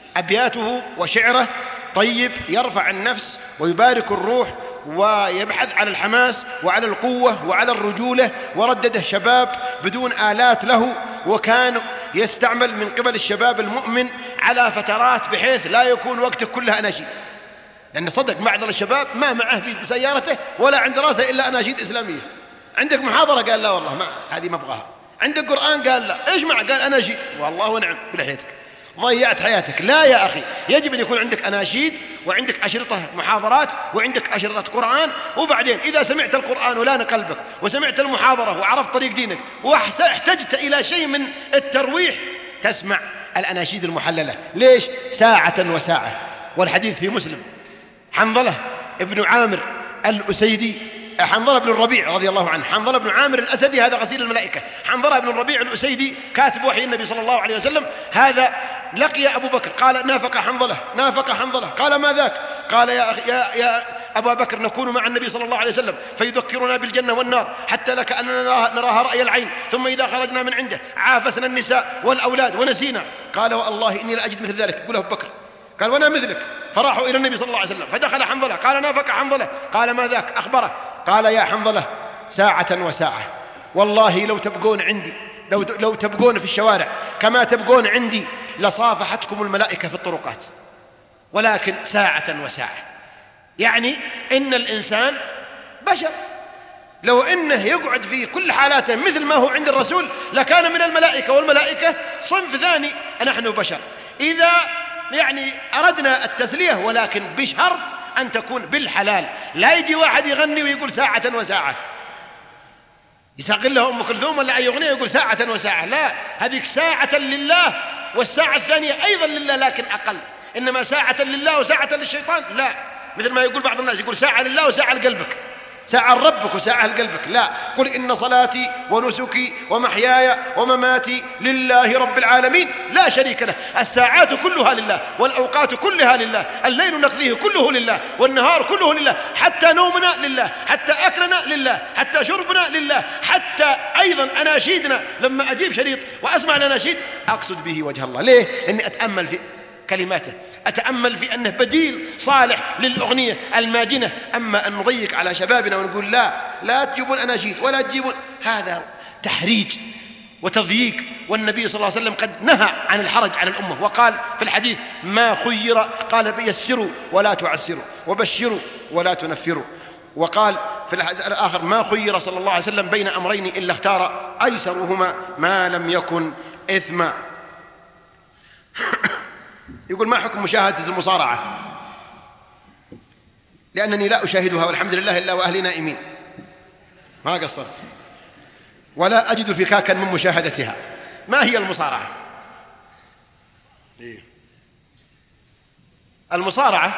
أبياته وشعره طيب يرفع النفس ويبارك الروح ويبحث على الحماس وعلى القوة وعلى الرجولة، وردده شباب بدون آلات له، وكان يستعمل من قبل الشباب المؤمن على فترات بحيث لا يكون وقته كلها أناشيد، لأن صدق معظم الشباب ما معه في سيارته ولا عند راسه إلا أناشيد إسلامية. عندك محاضرة؟ قال لا والله ما هذه ما أبغاها. عندك قرآن؟ قال لا. إيش مع؟ قال أناشيد. والله ونعم بلحيتك، ضيعت حياتك. لا يا أخي، يجب أن يكون عندك أناشيد وعندك أشرطة محاضرات وعندك أشرطة قرآن، وبعدين إذا سمعت القرآن ولان قلبك وسمعت المحاضرة وعرفت طريق دينك واحتجت إلى شيء من الترويح تسمع الأناشيد المحللة. ليش؟ ساعة وساعة. والحديث في مسلم: حنظلة ابن عامر الأسيدي، حنظلة بن الربيع رضي الله عنه، حنظلة بن عامر الأسدي هذا غسيل الملائكة، حنظلة بن الربيع الأسيدي كاتب وحي النبي صلى الله عليه وسلم، هذا لقي أبو بكر قال نافق حنظلة، قال ما ذاك؟ قال يا أبا بكر نكون مع النبي صلى الله عليه وسلم فيذكرنا بالجنة والنار حتى لك أننا نراها رأي العين، ثم إذا خرجنا من عنده عافسنا النساء والأولاد ونسينا. قال والله إني لأجد مثل ذلك. يقول أبو بكر قال وأنا مثلك. فراحوا إلى النبي صلى الله عليه وسلم فدخل حنظلة قال نافق حنظلة، قال ما ذاك؟ أخبره. قال يا حنظلة ساعة وساعة، والله لو تبقون عندي لو تبقون في الشوارع كما تبقون عندي لصافحتكم الملائكة في الطرقات، ولكن ساعة وساعة. يعني إن الإنسان بشر، لو إنه يقعد في كل حالاته مثل ما هو عند الرسول لكان من الملائكة، والملائكة صنف ثاني، نحن بشر. إذا يعني أردنا التسلية ولكن بشرط أن تكون بالحلال، لا يجي واحد يغني ويقول ساعة وساعة، يساقل له أم كلثوم ولا أي أغنية يقول ساعة وساعة، لا، هذه ساعة لله والساعة الثانية أيضا لله لكن أقل، إنما ساعة لله وساعة للشيطان لا، مثل ما يقول بعض الناس يقول ساعة لله وساعة لقلبك، ساعة لربك وساعة لقلبك. لا، قل إن صلاتي ونسكي ومحياي ومماتي لله رب العالمين لا شريك له. الساعات كلها لله، والأوقات كلها لله، الليل نقضيه كله لله، والنهار كله لله، حتى نومنا لله، حتى أكلنا لله، حتى شربنا لله، حتى أيضا أناشيدنا. لما أجيب شريط وأسمع الأناشيد أقصد به وجه الله. ليه؟ لأني أتأمل في كلماته، أتأمل في أنه بديل صالح للأغنية الماجنة. أما أن نضيق على شبابنا ونقول لا تجيبون أناشيد ولا تجيبون، هذا تحريج وتضييق. والنبي صلى الله عليه وسلم قد نهى عن الحرج على الأمة، وقال في الحديث ما خير، قال يسروا ولا تعسروا، وبشروا ولا تنفروا. وقال في الحديث الآخر ما خير صلى الله عليه وسلم بين أمرين إلا اختار أيسرهما ما لم يكن إثما. يقول ما حكم مشاهدة المصارعة؟ لأنني لا أشاهدها والحمد لله إلا وأهلي نائمين، ما قصرت ولا أجد فكاكا من مشاهدتها. ما هي المصارعة؟ المصارعة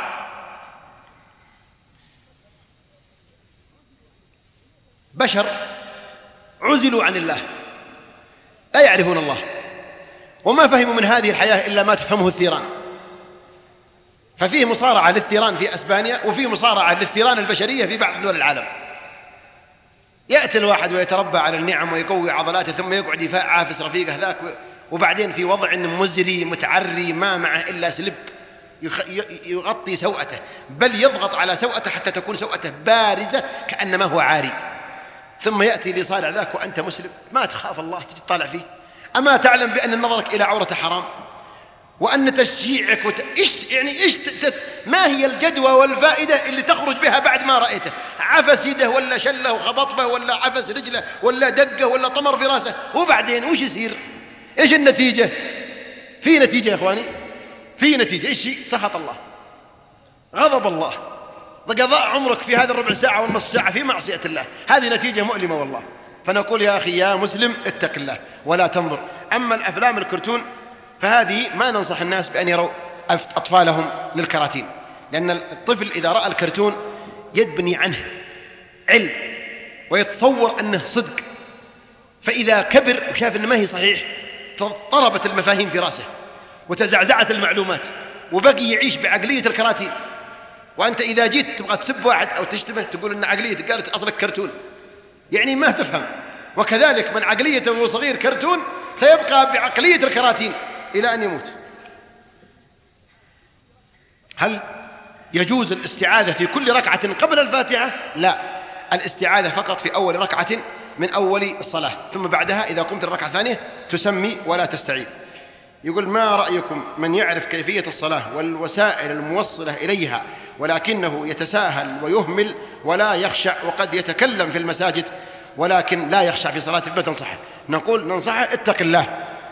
بشر عزلوا عن الله، لا يعرفون الله، وما فهموا من هذه الحياة إلا ما تفهمه الثيران. ففيه مصارعة للثيران في أسبانيا، وفيه مصارعة للثيران البشرية في بعض دول العالم. يأتي الواحد ويتربى على النعم ويقوي عضلاته، ثم يقعد يعافس رفيقه ذاك، وبعدين في وضع مزري متعري ما معه إلا سلب يغطي سوءته، بل يضغط على سوءته حتى تكون سوءته بارزة كأنما هو عاري. ثم يأتي لصارع ذاك وأنت مسلم، ما تخاف الله تجي تطالع فيه؟ أما تعلم بأن نظرك إلى عورة حرام، وأن تشجيعك ما هي الجدوى والفائدة اللي تخرج بها بعد ما رأيته؟ عفس يده ولا شله وخبط به ولا عفس رجله ولا دقه ولا طمر في راسه، وبعدين وش يصير؟ إيش النتيجة؟ في نتيجة يا إخواني، في نتيجة. إيش؟ سخط الله، غضب الله، قضاء عمرك في هذه الربع ساعة والنص ساعة في معصية الله. هذه نتيجة مؤلمة والله. فنقول يا أخي يا مسلم اتق الله ولا تنظر. أما الأفلام الكرتون فهذه ما ننصح الناس بأن يروا أطفالهم للكراتين، لأن الطفل إذا رأى الكرتون يبني عنه علم ويتصور أنه صدق، فإذا كبر وشاف أنه ما هي صحيح اضطربت المفاهيم في رأسه وتزعزعت المعلومات وبقي يعيش بعقلية الكراتين. وأنت إذا جيت تبغى تسب واحد أو تشتمه تقول أن عقليته قالت أصلك كرتون، يعني ما تفهم. وكذلك من عقليته وهو صغير كرتون سيبقى بعقلية الكراتين إلى أن يموت. هل يجوز الاستعاذة في كل ركعة قبل الفاتحة؟ لا، الاستعاذة فقط في أول ركعة من أول الصلاة، ثم بعدها إذا قمت الركعة الثانية تسمي ولا تستعيذ. يقول ما رأيكم من يعرف كيفية الصلاة والوسائل الموصلة إليها ولكنه يتساهل ويهمل ولا يخشع، وقد يتكلم في المساجد ولكن لا يخشع في صلاته، ما تنصحه؟ نقول ننصحه اتق الله،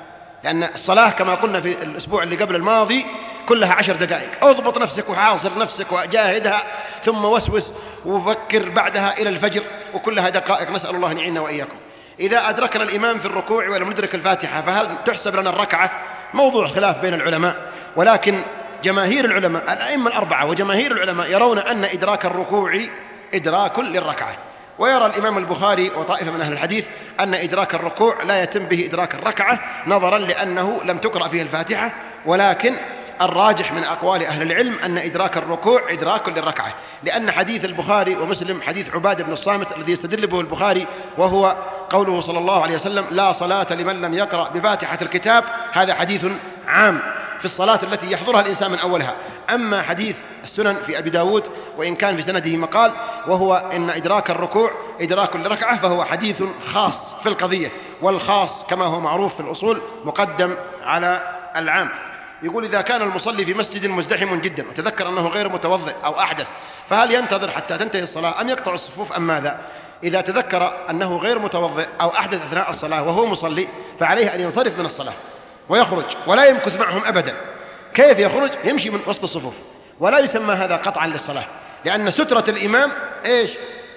لأن الصلاة كما قلنا في الأسبوع اللي قبل الماضي كلها 10 دقائق. اضبط نفسك وحاصر نفسك وجاهدها، ثم وسوس وفكر بعدها إلى الفجر، وكلها دقائق. نسأل الله أن يعيننا وإياكم. إذا أدركنا الإمام في الركوع ولم ندرك الفاتحة فهل تحسب لنا الركعة؟ موضوع خلاف بين العلماء، ولكن جماهير العلماء الأئمة الأربعة وجماهير العلماء يرون أن إدراك الركوع إدراك للركعة. ويرى الإمام البخاري وطائفة من أهل الحديث أن إدراك الركوع لا يتم به إدراك الركعة، نظرا لأنه لم تقرأ فيه الفاتحة. ولكن الراجح من أقوال أهل العلم أن إدراك الركوع إدراك للركعة، لأن حديث البخاري ومسلم حديث عبادة بن الصامت الذي يستدل به البخاري، وهو قوله صلى الله عليه وسلم لا صلاة لمن لم يقرأ بفاتحة الكتاب، هذا حديث عام في الصلاة التي يحضرها الإنسان من أولها. أما حديث السنن في أبي داود وإن كان في سنده مقال، وهو إن إدراك الركوع إدراك للركعة، فهو حديث خاص في القضية، والخاص كما هو معروف في الأصول مقدم على العام. يقول إذا كان المصلي في مسجد مزدحم جدا وتذكر أنه غير متوضئ أو أحدث، فهل ينتظر حتى تنتهي الصلاة أم يقطع الصفوف أم ماذا؟ إذا تذكر أنه غير متوضئ أو أحدث أثناء الصلاة وهو مصلي فعليه أن ينصرف من الصلاة ويخرج ولا يمكث معهم أبدا. كيف يخرج؟ يمشي من وسط الصفوف، ولا يسمى هذا قطعا للصلاة، لأن سترة الإمام إيش؟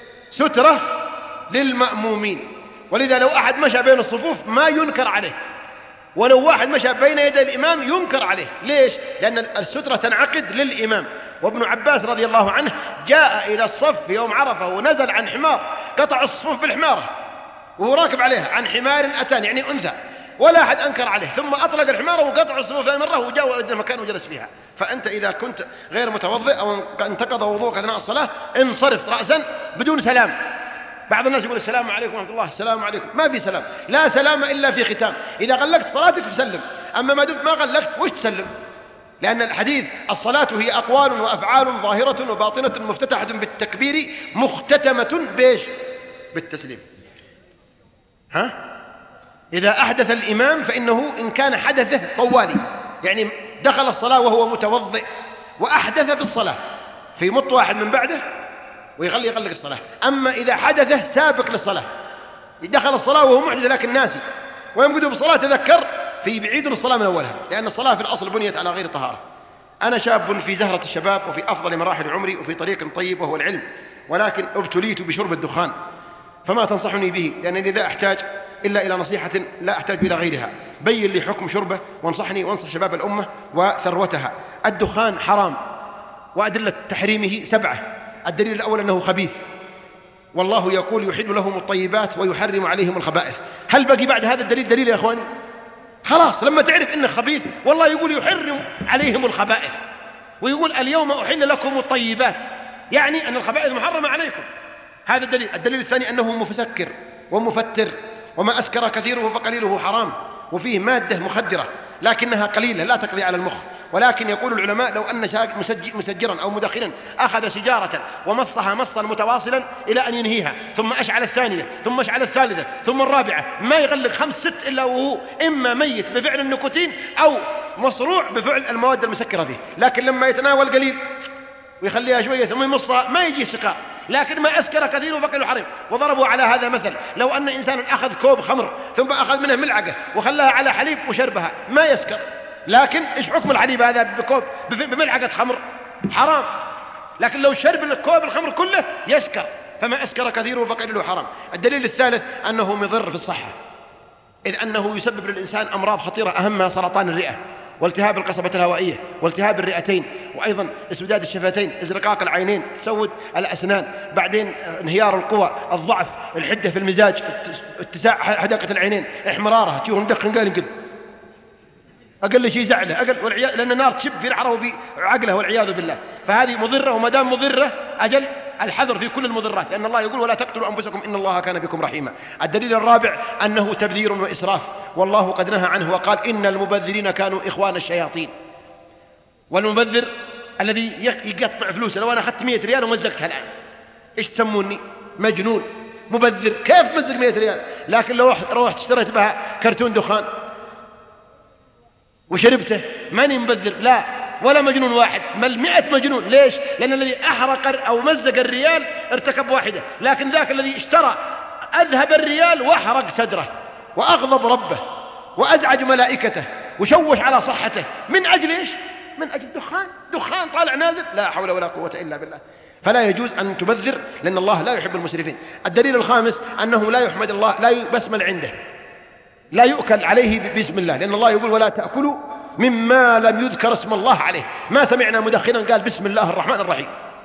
سترة للمأمومين. ولذا لو أحد مشى بين الصفوف ما ينكر عليه، ولو واحد مشى بين يدي الإمام ينكر عليه. ليش؟ لأن السترة تنعقد للإمام، وابن عباس رضي الله عنه جاء إلى الصف يوم عرفة ونزل عن حمار، قطع الصفوف بالحمارة وهو راكب عليها، عن حمار أتان يعني أنثى، ولا أحد أنكر عليه، ثم أطلق الحمار وقطع الصفوف مرة وجاء إلى المكان وجلس فيها. فأنت إذا كنت غير متوضئ أو انتقض وضوءك أثناء الصلاة انصرف رأسا بدون سلام. بعض الناس يقول السلام عليكم ورحمة الله، السلام عليكم، ما في سلام، لا سلام إلا في ختام. إذا غلقت صلاتك تسلم، أما ما دمت ما غلقت وش تسلم؟ لأن الحديث الصلاة هي أقوال وأفعال ظاهرة وباطنة مفتتحة بالتكبير مختتمة بإيش؟ بالتسليم. إذا أحدث الإمام فإنه إن كان حدثه طوالي، يعني دخل الصلاة وهو متوضئ وأحدث في الصلاة فيمط واحد من بعده ويغلق الصلاة. أما إذا حدثه سابق للصلاة، دخل الصلاة وهو محدث لكن ناسي ويمقد في الصلاة تذكر، فيعيد الصلاة من أولها، لأن الصلاة في الأصل بنيت على غير طهارة. أنا شاب في زهرة الشباب وفي أفضل مراحل عمري وفي طريق طيب وهو العلم، ولكن ابتليت بشرب الدخان، فما تنصحني به؟ لأنني لا أحتاج إلا إلى نصيحة لا أحتاج إلى غيرها. بين لي حكم شربه وانصحني وانصح شباب الأمة وثروتها. الدخان حرام وأدلة تحريمه 7. الدليل الأول أنه خبيث، والله يقول يحل لهم الطيبات ويحرم عليهم الخبائث. هل بقي بعد هذا الدليل دليل يا أخواني؟ خلاص لما تعرف إنه خبيث، والله يقول يحرم عليهم الخبائث، ويقول اليوم أحل لكم الطيبات، يعني أن الخبائث محرمة عليكم. هذا الدليل. الدليل الثاني أنه مسكر ومفتر، وما أسكر كثيره فقليله حرام، وفيه مادة مخدرة لكنها قليلة لا تقضي على المخ. ولكن يقول العلماء لو أن مسجرا أو مدخنا أخذ سجارة ومصها مصا متواصلا إلى أن ينهيها، ثم أشعل الثانية ثم أشعل الثالثة ثم الرابعة، ما يغلق 5 6 إلا وهو إما ميت بفعل النيكوتين أو مصروع بفعل المواد المسكرة فيه. لكن لما يتناول قليل ويخليها شوية ثم يمصها ما يجي سكار، لكن ما أسكر كثير فقل حرم. وضربوا على هذا مثل، لو أن إنسان أخذ كوب خمر ثم أخذ منه ملعقة وخلاها على حليب وشربها ما يسكر، لكن إيش حكم الحليب هذا بكوب بملعقة خمر؟ حرام. لكن لو شرب الكوب الخمر كله يسكر، فما أسكر كثيره فقليله حرام. الدليل الثالث أنه مضر في الصحة، إذ أنه يسبب للإنسان أمراض خطيرة أهمها سرطان الرئة والتهاب القصبة الهوائية والتهاب الرئتين، وأيضا اسوداد الشفتين، ازرقاق العينين، تسود الأسنان، بعدين انهيار القوى، الضعف، الحدة في المزاج، اتساع حدقة العينين، احمرارها، تشوف مدخن قال كذا أقل شيء زعله لأن النار تشب في رعره وفي عقله والعياذ بالله. فهذه مضرة، وما دام مضرة أجل الحذر في كل المضرات، لأن الله يقول ولا تقتلوا أنفسكم إن الله كان بكم رحيما. الدليل الرابع أنه تبذير وإسراف، والله قد نهى عنه وقال إن المبذرين كانوا إخوان الشياطين. والمبذر الذي يقطع فلوسه، لو أنا أخذت 100 ريال ومزقتها الآن إيش تسموني؟ مجنون. مبذر كيف مزق 100 ريال؟ لكن لو روحت اشتريت بها كرتون دخان وشربته ماني مبذر، لا ولا مجنون واحد، بل 100 مجنون. ليش؟ لأن الذي أحرق أو مزق الريال ارتكب واحدة، لكن ذاك الذي اشترى أذهب الريال وأحرق صدره وأغضب ربه وأزعج ملائكته وشوش على صحته من أجل إيش؟ من أجل دخان طالع نازل، لا حول ولا قوة إلا بالله. فلا يجوز أن تبذر، لأن الله لا يحب المسرفين. الدليل الخامس أنه لا يحمد الله، لا يبسمل عنده، لا يؤكل عليه باسم الله، لأن الله يقول ولا تأكلوا مما لم يذكر اسم الله عليه. ما سمعنا مدخنا قال بسم الله الرحمن الرحيم،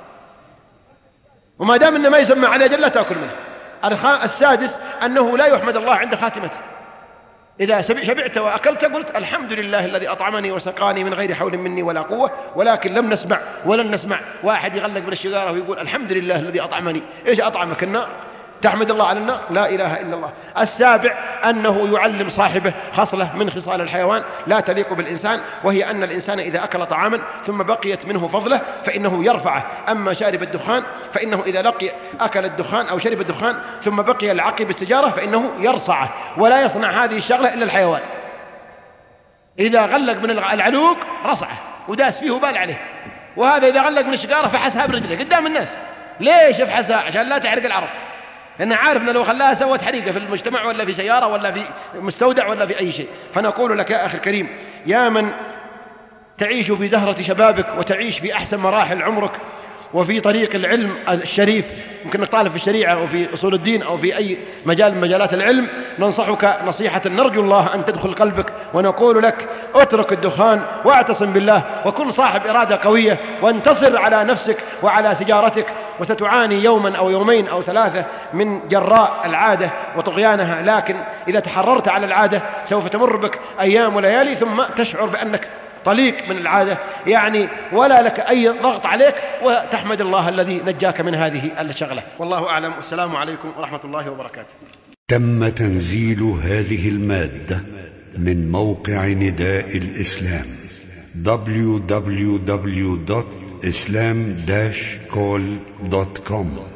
وما دام إنه ما يسمى عليه جل لا تأكل منه. السادس أنه لا يحمد الله عند خاتمته. إذا شبعت وأكلت قلت الحمد لله الذي أطعمني وسقاني من غير حول مني ولا قوة، ولكن لم نسمع ولن نسمع واحد يغلق بالشجارة ويقول الحمد لله الذي أطعمني. إيش أطعمك؟ النار؟ تحمد الله على النار؟ لا إله إلا الله. السابع أنه يعلم صاحبه خصلة من خصال الحيوان لا تليق بالإنسان، وهي أن الإنسان إذا أكل طعاما ثم بقيت منه فضلة فإنه يرفعه. أما شارب الدخان فإنه إذا لقي أكل الدخان أو شرب الدخان ثم بقي العقب السجارة فإنه يرصعه، ولا يصنع هذه الشغلة إلا الحيوان. إذا غلق من العلوق رصعه وداس فيه وبال عليه، وهذا إذا غلق من الشجارة فحسها برجله قدام الناس. ليش يفحسها؟ عشان لا تحرق العرب، لأنه عارف أنه لو خلاها سوت حريقة في المجتمع ولا في سيارة ولا في مستودع ولا في أي شيء. فنقول لك يا أخي الكريم، يا من تعيش في زهرة شبابك وتعيش في أحسن مراحل عمرك وفي طريق العلم الشريف، يمكن أنك طالب في الشريعة أو في أصول الدين أو في أي مجال من مجالات العلم، ننصحك نصيحة نرجو الله أن تدخل قلبك، ونقول لك اترك الدخان واعتصم بالله، وكن صاحب إرادة قوية، وانتصر على نفسك وعلى سجارتك، وستعاني يوما أو يومين أو ثلاثة من جراء العادة وطغيانها، لكن إذا تحررت على العادة سوف تمر بك أيام وليالي ثم تشعر بأنك طليق من العادة، يعني ولا لك أي ضغط عليك، وتحمد الله الذي نجاك من هذه الشغلة. والله أعلم، والسلام عليكم ورحمة الله وبركاته. تم تنزيل هذه المادة من موقع نداء الإسلام www.islam-call.com